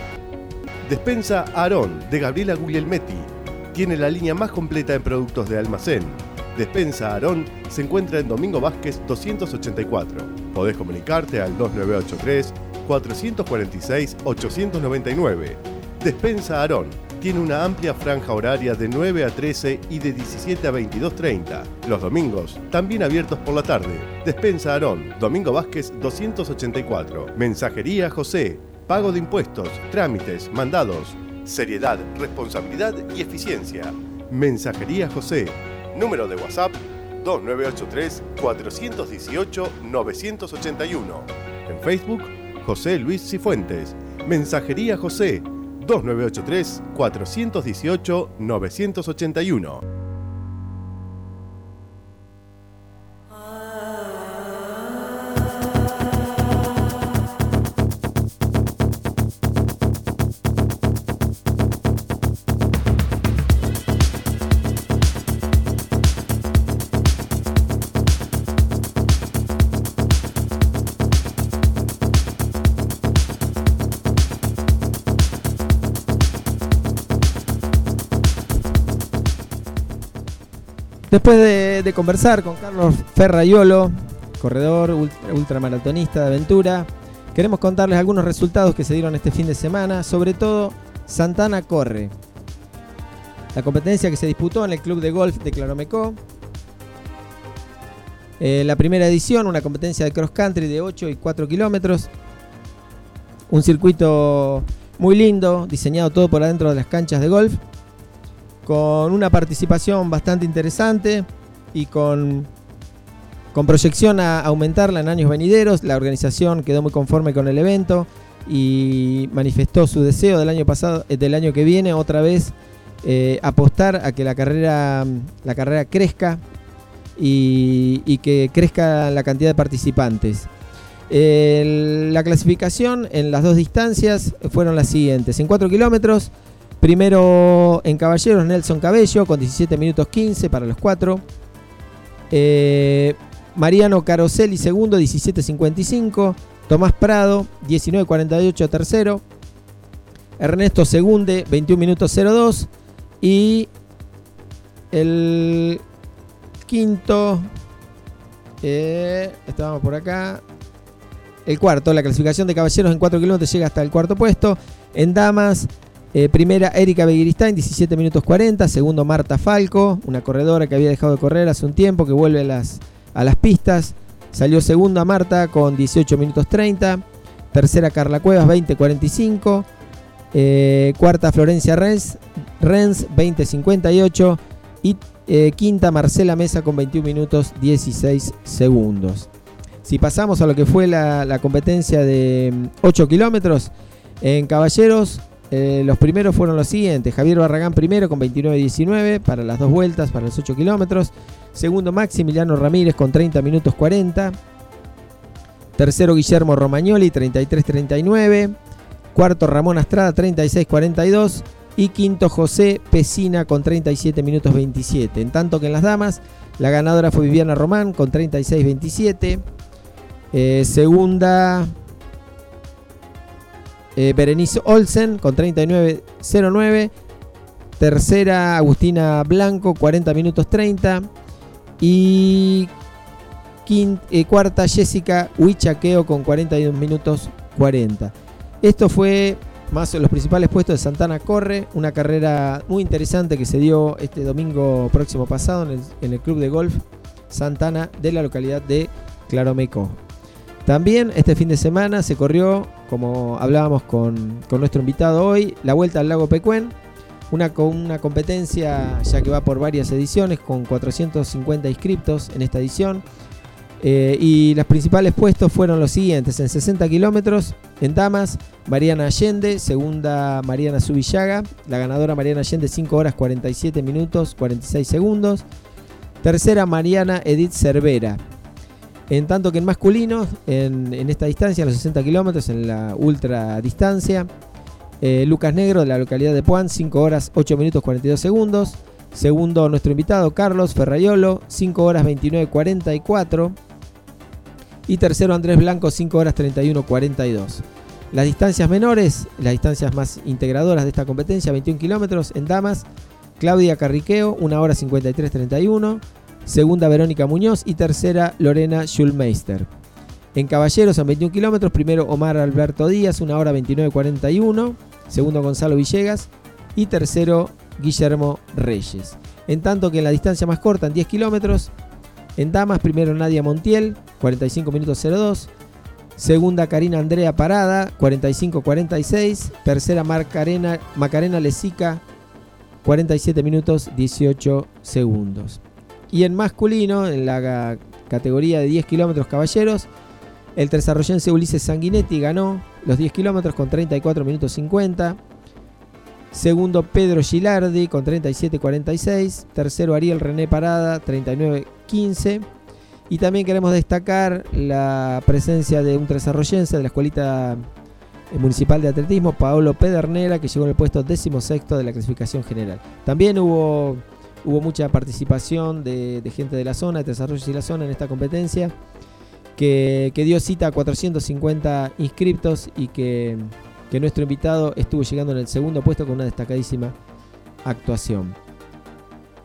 Despensa Aarón, de Gabriela Guglielmetti. Tiene la línea más completa en productos de almacén. Despensa Aarón se encuentra en Domingo Vázquez doscientos ochenta y cuatro. Podés comunicarte al dos nueve ocho tres, cuatro cuatro seis, ocho nueve nueve. Despensa Aarón tiene una amplia franja horaria de nueve a trece y de diecisiete a veintidós treinta. Los domingos, también abiertos por la tarde. Despensa Aarón, Domingo Vázquez doscientos ochenta y cuatro. Mensajería José, pago de impuestos, trámites, mandados. Seriedad, responsabilidad y eficiencia. Mensajería José. Número de WhatsApp dos nueve ocho tres, cuatro uno ocho, nueve ocho uno. En Facebook, José Luis Cifuentes. Mensajería José dos nueve ocho tres, cuatro uno ocho, nueve ocho uno. Después de, de conversar con Carlos Ferraiolo, corredor ultra, ultramaratonista de aventura, queremos contarles algunos resultados que se dieron este fin de semana, sobre todo Santana Corre, la competencia que se disputó en el Club de Golf de Claromecó. Eh, la primera edición, una competencia de cross country de ocho y cuatro kilómetros. Un circuito muy lindo, diseñado todo por adentro de las canchas de golf, con una participación bastante interesante y con, con proyección a aumentarla en años venideros. La organización quedó muy conforme con el evento y manifestó su deseo del año pasado, del año que viene, otra vez eh, apostar a que la carrera, la carrera crezca y, y que crezca la cantidad de participantes. Eh, la clasificación en las dos distancias fueron las siguientes. En cuatro kilómetros, primero en caballeros Nelson Cabello con diecisiete minutos quince para los cuatro. Eh, Mariano Caroselli segundo, diecisiete cincuenta y cinco. Tomás Prado, diecinueve cuarenta y ocho tercero. Ernesto Segunde, veintiún minutos cero dos. Y el quinto, eh, estábamos por acá. El cuarto, la clasificación de caballeros en cuatro kilómetros llega hasta el cuarto puesto. En damas, eh, primera Erika Begiristain, diecisiete minutos cuarenta. Segundo Marta Falco, una corredora que había dejado de correr hace un tiempo, que vuelve a las, a las pistas. Salió segunda Marta con dieciocho minutos treinta. Tercera Carla Cuevas, veinte cuarenta y cinco. Eh, cuarta Florencia Renz, Renz veinte cincuenta y ocho. Y eh, quinta Marcela Mesa con veintiún minutos dieciséis segundos. Si pasamos a lo que fue la, la competencia de ocho kilómetros, en caballeros, eh, los primeros fueron los siguientes. Javier Barragán primero con veintinueve diecinueve para las dos vueltas, para los ocho kilómetros. Segundo Maximiliano Ramírez con treinta minutos cuarenta. Tercero Guillermo Romagnoli, treinta y tres treinta y nueve. Cuarto Ramón Astrada, treinta y seis cuarenta y dos. Y quinto José Pesina con treinta y siete minutos veintisiete. En tanto que en las damas, la ganadora fue Viviana Román con treinta y seis veintisiete. Eh, segunda eh, Berenice Olsen con treinta y nueve cero nueve. Tercera Agustina Blanco, cuarenta minutos treinta. Y quinta, eh, cuarta Jessica Huichaqueo con cuarenta y dos minutos cuarenta. Esto fue más los principales puestos de Santana Corre, una carrera muy interesante que se dio este domingo próximo pasado en el, en el Club de Golf Santana de la localidad de Claromecó. También este fin de semana se corrió, como hablábamos con, con nuestro invitado hoy, la Vuelta al Lago Pecuén, una, una competencia ya que va por varias ediciones con cuatrocientos cincuenta inscriptos en esta edición. Eh, y los principales puestos fueron los siguientes: en sesenta kilómetros, en damas, Mariana Allende, segunda Mariana Subillaga, la ganadora Mariana Allende, cinco horas cuarenta y siete minutos cuarenta y seis segundos. Tercera Mariana Edith Cervera. En tanto que en masculinos, en, en esta distancia, los sesenta kilómetros, en la ultra distancia, eh, Lucas Negro de la localidad de Puan, cinco horas ocho minutos cuarenta y dos segundos. Segundo nuestro invitado Carlos Ferraiolo, cinco horas veintinueve cuarenta y cuatro. Y tercero Andrés Blanco, cinco horas treinta y uno cuarenta y dos. Las distancias menores, las distancias más integradoras de esta competencia, veintiún kilómetros, en damas, Claudia Carriqueo, una hora cincuenta y tres treinta y uno. Segunda Verónica Muñoz y tercera Lorena Schulmeister. En caballeros, en veintiún kilómetros, primero Omar Alberto Díaz, una hora veintinueve cuarenta y uno. Segundo Gonzalo Villegas y tercero Guillermo Reyes. En tanto que en la distancia más corta, en diez kilómetros, en damas, primero Nadia Montiel, cuarenta y cinco minutos cero dos. Segunda Karina Andrea Parada, cuarenta y cinco cuarenta y seis. Tercera Macarena, Macarena Lezica, cuarenta y siete minutos dieciocho segundos. Y en masculino, en la categoría de diez kilómetros caballeros, el tresarroyense Ulises Sanguinetti ganó los diez kilómetros con treinta y cuatro minutos cincuenta. Segundo Pedro Gilardi con treinta y siete cuarenta y seis. Tercero Ariel René Parada, treinta y nueve quince. Y también queremos destacar la presencia de un tresarroyense de la Escuelita Municipal de Atletismo, Paolo Pedernera, que llegó en el puesto decimosexto de la clasificación general. También hubo... Hubo mucha participación de, de gente de la zona, de Desarrollos y la zona en esta competencia, que, que dio cita a cuatrocientos cincuenta inscriptos y que, que nuestro invitado estuvo llegando en el segundo puesto con una destacadísima actuación.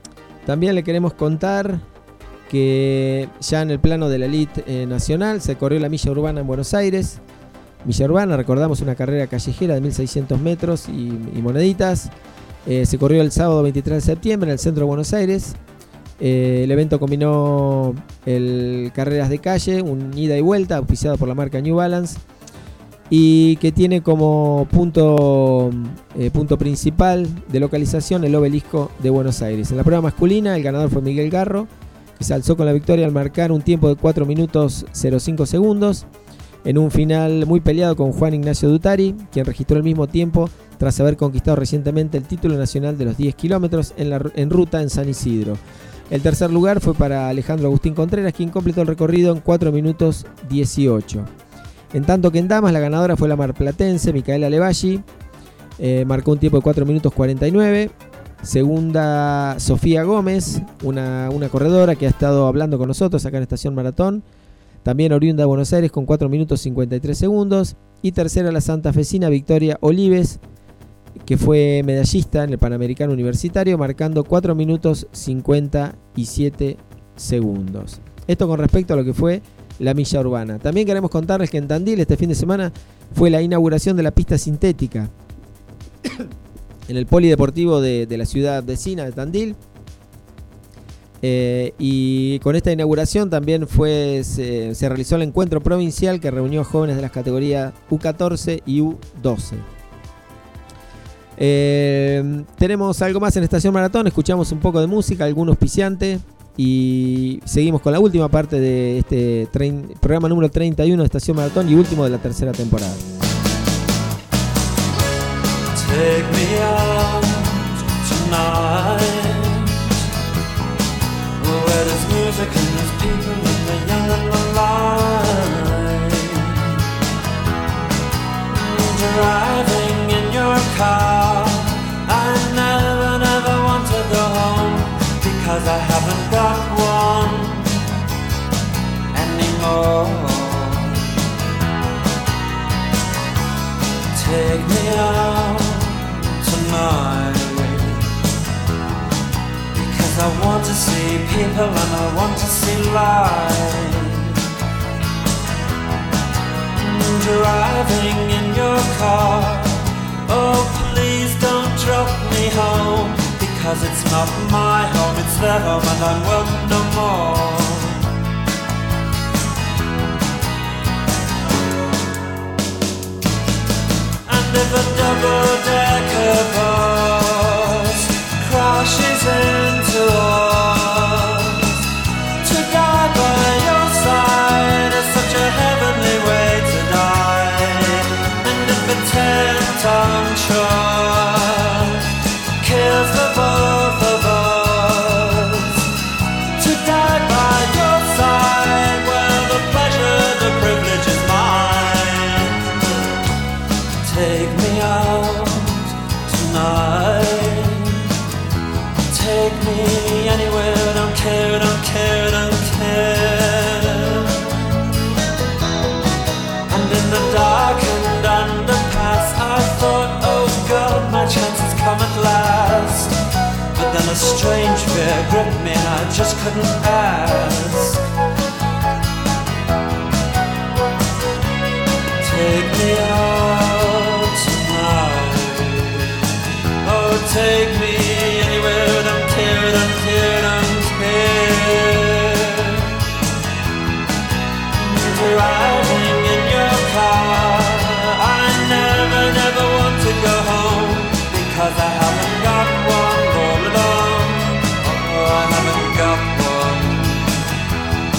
También le queremos contar que ya en el plano de la elite eh, nacional se corrió la milla urbana en Buenos Aires. Milla urbana, recordamos, una carrera callejera de mil seiscientos metros y, y moneditas. Eh, se corrió el sábado veintitrés de septiembre en el centro de Buenos Aires. Eh, el evento combinó el carreras de calle, un ida y vuelta auspiciado por la marca New Balance, y que tiene como punto, eh, punto principal de localización el obelisco de Buenos Aires. En la prueba masculina el ganador fue Miguel Garro, que se alzó con la victoria al marcar un tiempo de cuatro minutos cero cinco segundos, en un final muy peleado con Juan Ignacio Dutari, quien registró el mismo tiempo tras haber conquistado recientemente el título nacional de los diez kilómetros en, la, en ruta en San Isidro. El tercer lugar fue para Alejandro Agustín Contreras, quien completó el recorrido en cuatro minutos dieciocho. En tanto que en damas la ganadora fue la marplatense Micaela Levalli, eh, marcó un tiempo de cuatro minutos cuarenta y nueve. Segunda, Sofía Gómez, una, una corredora que ha estado hablando con nosotros acá en Estación Maratón, también oriunda de Buenos Aires, con cuatro minutos cincuenta y tres segundos. Y tercera, la santafesina Victoria Olives, que fue medallista en el Panamericano Universitario, marcando cuatro minutos cincuenta y siete segundos. Esto con respecto a lo que fue la milla urbana. También queremos contarles que en Tandil este fin de semana fue la inauguración de la pista sintética en el polideportivo de, de la ciudad vecina de Tandil. Eh, y con esta inauguración también fue se, se realizó el encuentro provincial que reunió jóvenes de las categorías U catorce y U doce. Eh, tenemos algo más en Estación Maratón, escuchamos un poco de música, algún auspiciante, y seguimos con la última parte de este trein, programa número treinta y uno de Estación Maratón y último de la tercera temporada. Take me out tonight, where there's music and there's people and the young and the light. Driving in your car, I never, never want to go home, because I haven't got one anymore. Take me out tonight, because I want to see people and I want to see life. Driving in your car, oh please don't drop me home, because it's not my home, it's their home and I'm welcome no more. And if a double-decker bus crashes into us, to die by your side is such a heavenly way to die. And if a ten-ton truck kills the both of us, to die by your side, well, the pleasure, the privilege is mine. Take me out tonight, take me anywhere, don't care, don't care, don't care. And in the darkened underpass I thought, oh God, my chance has come at last. But then a strange fear gripped me and I just couldn't ask. Take me out tonight, oh take me anywhere, don't care, don't care, don't care. Driving in your car, I never, never want to go home, because I haven't got one all alone. Oh, I haven't got one.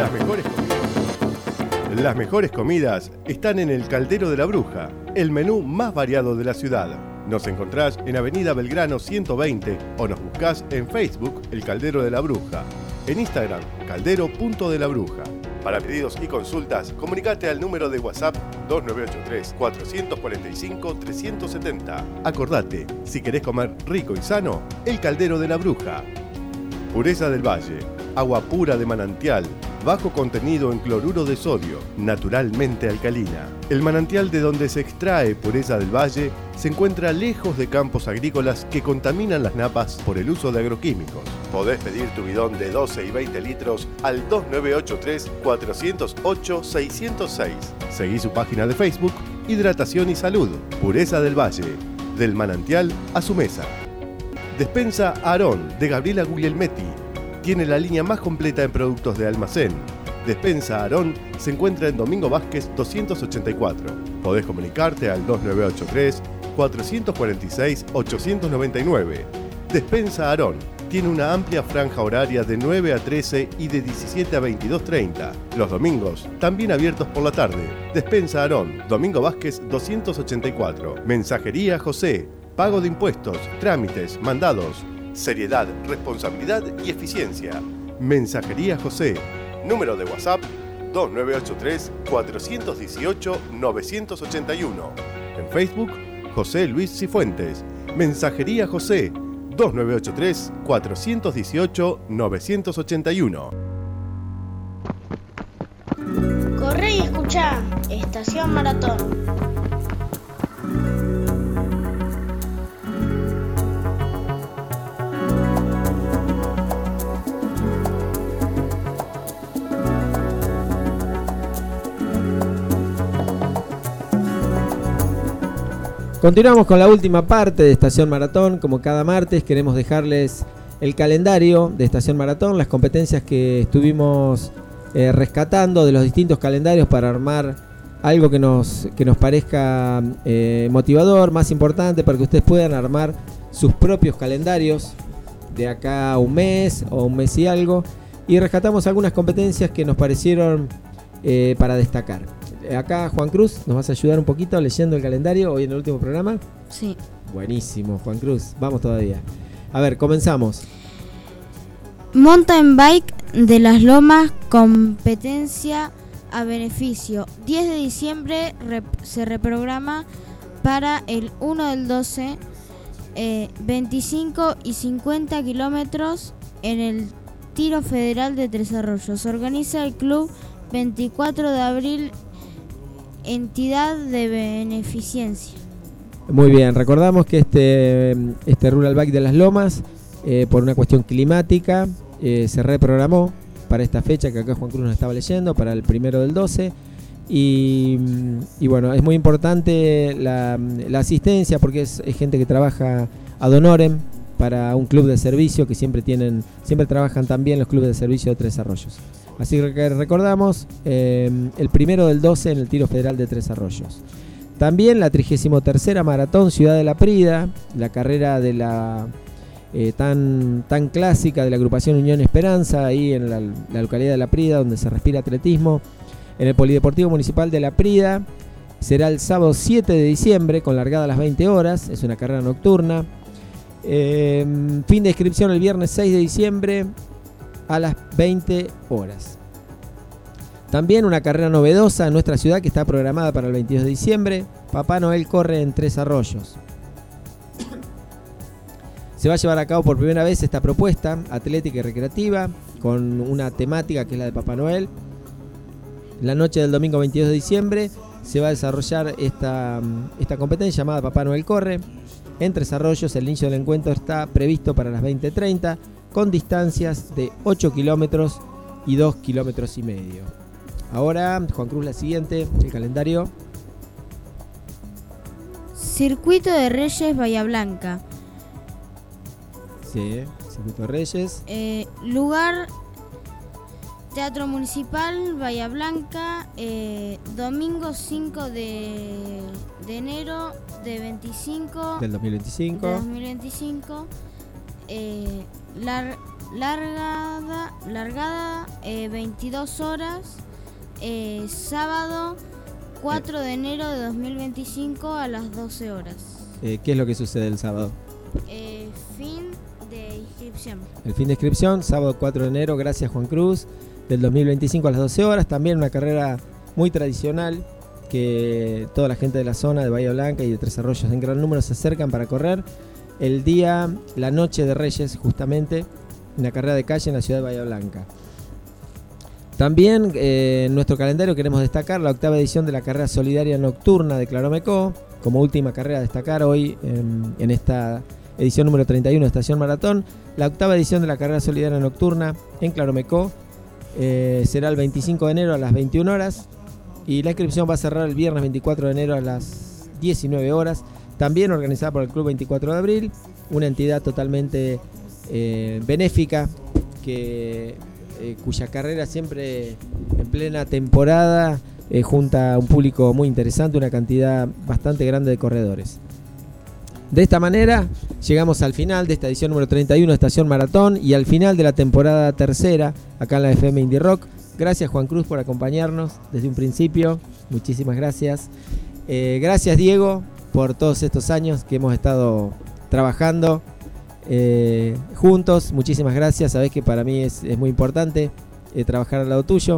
Las mejores comidas. Las mejores comidas están en el Caldero de la Bruja, el menú más variado de la ciudad. Nos encontrás en Avenida Belgrano ciento veinte o nos buscás en Facebook El Caldero de la Bruja, en Instagram Caldero punto de la Bruja. Para pedidos y consultas, comunicate al número de WhatsApp dos nueve ocho tres, cuatro cuatro cinco, tres siete cero. Acordate, si querés comer rico y sano, El Caldero de la Bruja. Pureza del Valle, agua pura de manantial, bajo contenido en cloruro de sodio, naturalmente alcalina. El manantial de donde se extrae Pureza del Valle se encuentra lejos de campos agrícolas que contaminan las napas por el uso de agroquímicos. Podés pedir tu bidón de doce y veinte litros al dos nueve ocho tres, cuatro cero ocho, seis cero seis. Seguí su página de Facebook, Hidratación y Salud, Pureza del Valle, del manantial a su mesa. Despensa Aarón, de Gabriela Guglielmetti. Tiene la línea más completa en productos de almacén. Despensa Aarón se encuentra en Domingo Vázquez doscientos ochenta y cuatro. Podés comunicarte al dos nueve ocho tres, cuatro cuatro seis, ocho nueve nueve. Despensa Aarón tiene una amplia franja horaria de nueve a trece y de diecisiete a veintidós treinta. Los domingos, también abiertos por la tarde. Despensa Aarón, Domingo Vázquez doscientos ochenta y cuatro. Mensajería José. Pago de impuestos, trámites, mandados. Seriedad, responsabilidad y eficiencia. Mensajería José. Número de WhatsApp dos nueve ocho tres, cuatro uno ocho, nueve ocho uno. En Facebook, José Luis Cifuentes. Mensajería José. dos nueve ocho tres, cuatro uno ocho, nueve ocho uno. Corre y escucha, Estación Maratón. Continuamos con la última parte de Estación Maratón. Como cada martes queremos dejarles el calendario de Estación Maratón, las competencias que estuvimos eh, rescatando de los distintos calendarios para armar algo que nos, que nos parezca eh, motivador, más importante, para que ustedes puedan armar sus propios calendarios de acá a un mes o un mes y algo. Y rescatamos algunas competencias que nos parecieron eh, para destacar. Acá Juan Cruz, ¿nos vas a ayudar un poquito leyendo el calendario hoy en el último programa? Sí. Buenísimo, Juan Cruz. Vamos todavía. A ver, comenzamos. Mountain Bike de las Lomas, competencia a beneficio. diez de diciembre rep- se reprograma para el uno del doce, eh, veinticinco y cincuenta kilómetros en el Tiro Federal de Tres Arroyos. Se organiza el Club veinticuatro de abril, entidad de beneficencia. Muy bien, recordamos que este, este Rural Bike de las Lomas, eh, por una cuestión climática, eh, se reprogramó para esta fecha que acá Juan Cruz nos estaba leyendo, para el primero del doce. Y, y bueno, es muy importante la, la asistencia porque es, es gente que trabaja ad honorem para un club de servicio que siempre tienen, siempre trabajan también los clubes de servicio de Tres Arroyos. Así que recordamos eh, el primero del doce en el Tiro Federal de Tres Arroyos. También la trigésima tercera Maratón Ciudad de la Prida, la carrera de la eh, tan, tan clásica de la agrupación Unión Esperanza, ahí en la, la localidad de La Prida, donde se respira atletismo, en el Polideportivo Municipal de La Prida. Será el sábado siete de diciembre con largada a las veinte horas, es una carrera nocturna. Eh, fin de inscripción el viernes seis de diciembre a las veinte horas. También una carrera novedosa en nuestra ciudad que está programada para el veintidós de diciembre. Papá Noel corre en Tres Arroyos. Se va a llevar a cabo por primera vez esta propuesta atlética y recreativa con una temática que es la de Papá Noel. La noche del domingo veintidós de diciembre se va a desarrollar esta, esta competencia llamada Papá Noel corre en Tres Arroyos. El inicio del encuentro está previsto para las veinte treinta con distancias de ocho kilómetros y dos kilómetros y medio. Ahora, Juan Cruz, la siguiente, el calendario. Circuito de Reyes, Bahía Blanca. Sí, Circuito de Reyes. Eh, lugar, Teatro Municipal, Bahía Blanca, eh, domingo cinco de, de enero de veinticinco, del dos mil veinticinco. De dos mil veinticinco. Eh, lar, largada, largada eh, veintidós horas, eh, sábado cuatro de enero de dos mil veinticinco a las doce horas. Eh, ¿Qué es lo que sucede el sábado? Eh, fin de inscripción. El fin de inscripción, sábado cuatro de enero, gracias Juan Cruz, del dos mil veinticinco a las doce horas. También una carrera muy tradicional que toda la gente de la zona de Bahía Blanca y de Tres Arroyos en gran número se acercan para correr. El día, la noche de Reyes, justamente, una carrera de calle en la ciudad de Bahía Blanca. También eh, en nuestro calendario queremos destacar la octava edición de la carrera solidaria nocturna de Claromecó, como última carrera a destacar hoy en, en esta edición número treinta y uno de Estación Maratón. La octava edición de la carrera solidaria nocturna en Claromecó eh, será el veinticinco de enero a las veintiuna horas y la inscripción va a cerrar el viernes veinticuatro de enero a las diecinueve horas. También organizada por el Club veinticuatro de abril, una entidad totalmente eh, benéfica que... Eh, cuya carrera siempre en plena temporada eh, junta a un público muy interesante, una cantidad bastante grande de corredores. De esta manera llegamos al final de esta edición número treinta y uno de Estación Maratón y al final de la temporada tercera acá en la F M Indie Rock. Gracias Juan Cruz por acompañarnos desde un principio, muchísimas gracias. Eh, gracias Diego por todos estos años que hemos estado trabajando Eh, juntos, muchísimas gracias. Sabés que para mí es, es muy importante eh, trabajar al lado tuyo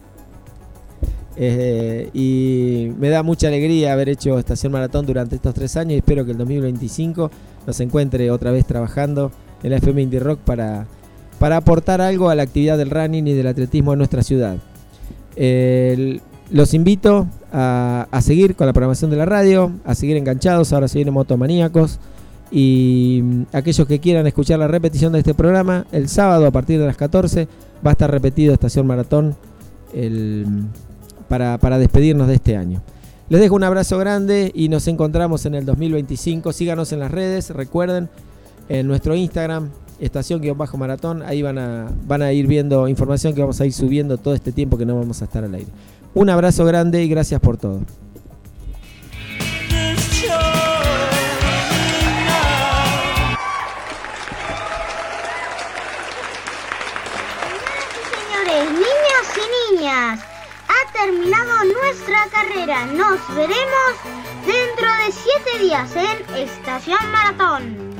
eh, y me da mucha alegría haber hecho Estación Maratón durante estos tres años y espero que el dos mil veinticinco nos encuentre otra vez trabajando en la F M Indie Rock para, para aportar algo a la actividad del running y del atletismo en nuestra ciudad. Eh, los invito a, a seguir con la programación de la radio, a seguir enganchados. Ahora se vienen Motomaníacos. Y aquellos que quieran escuchar la repetición de este programa, el sábado a partir de las catorce va a estar repetido Estación Maratón el, para, para despedirnos de este año. Les dejo un abrazo grande y nos encontramos en el dos mil veinticinco. Síganos en las redes, recuerden, en nuestro Instagram, estación-maratón, ahí van a, van a ir viendo información que vamos a ir subiendo todo este tiempo que no vamos a estar al aire. Un abrazo grande y gracias por todo. Ha terminado nuestra carrera. Nos veremos dentro de siete días en Estación Maratón.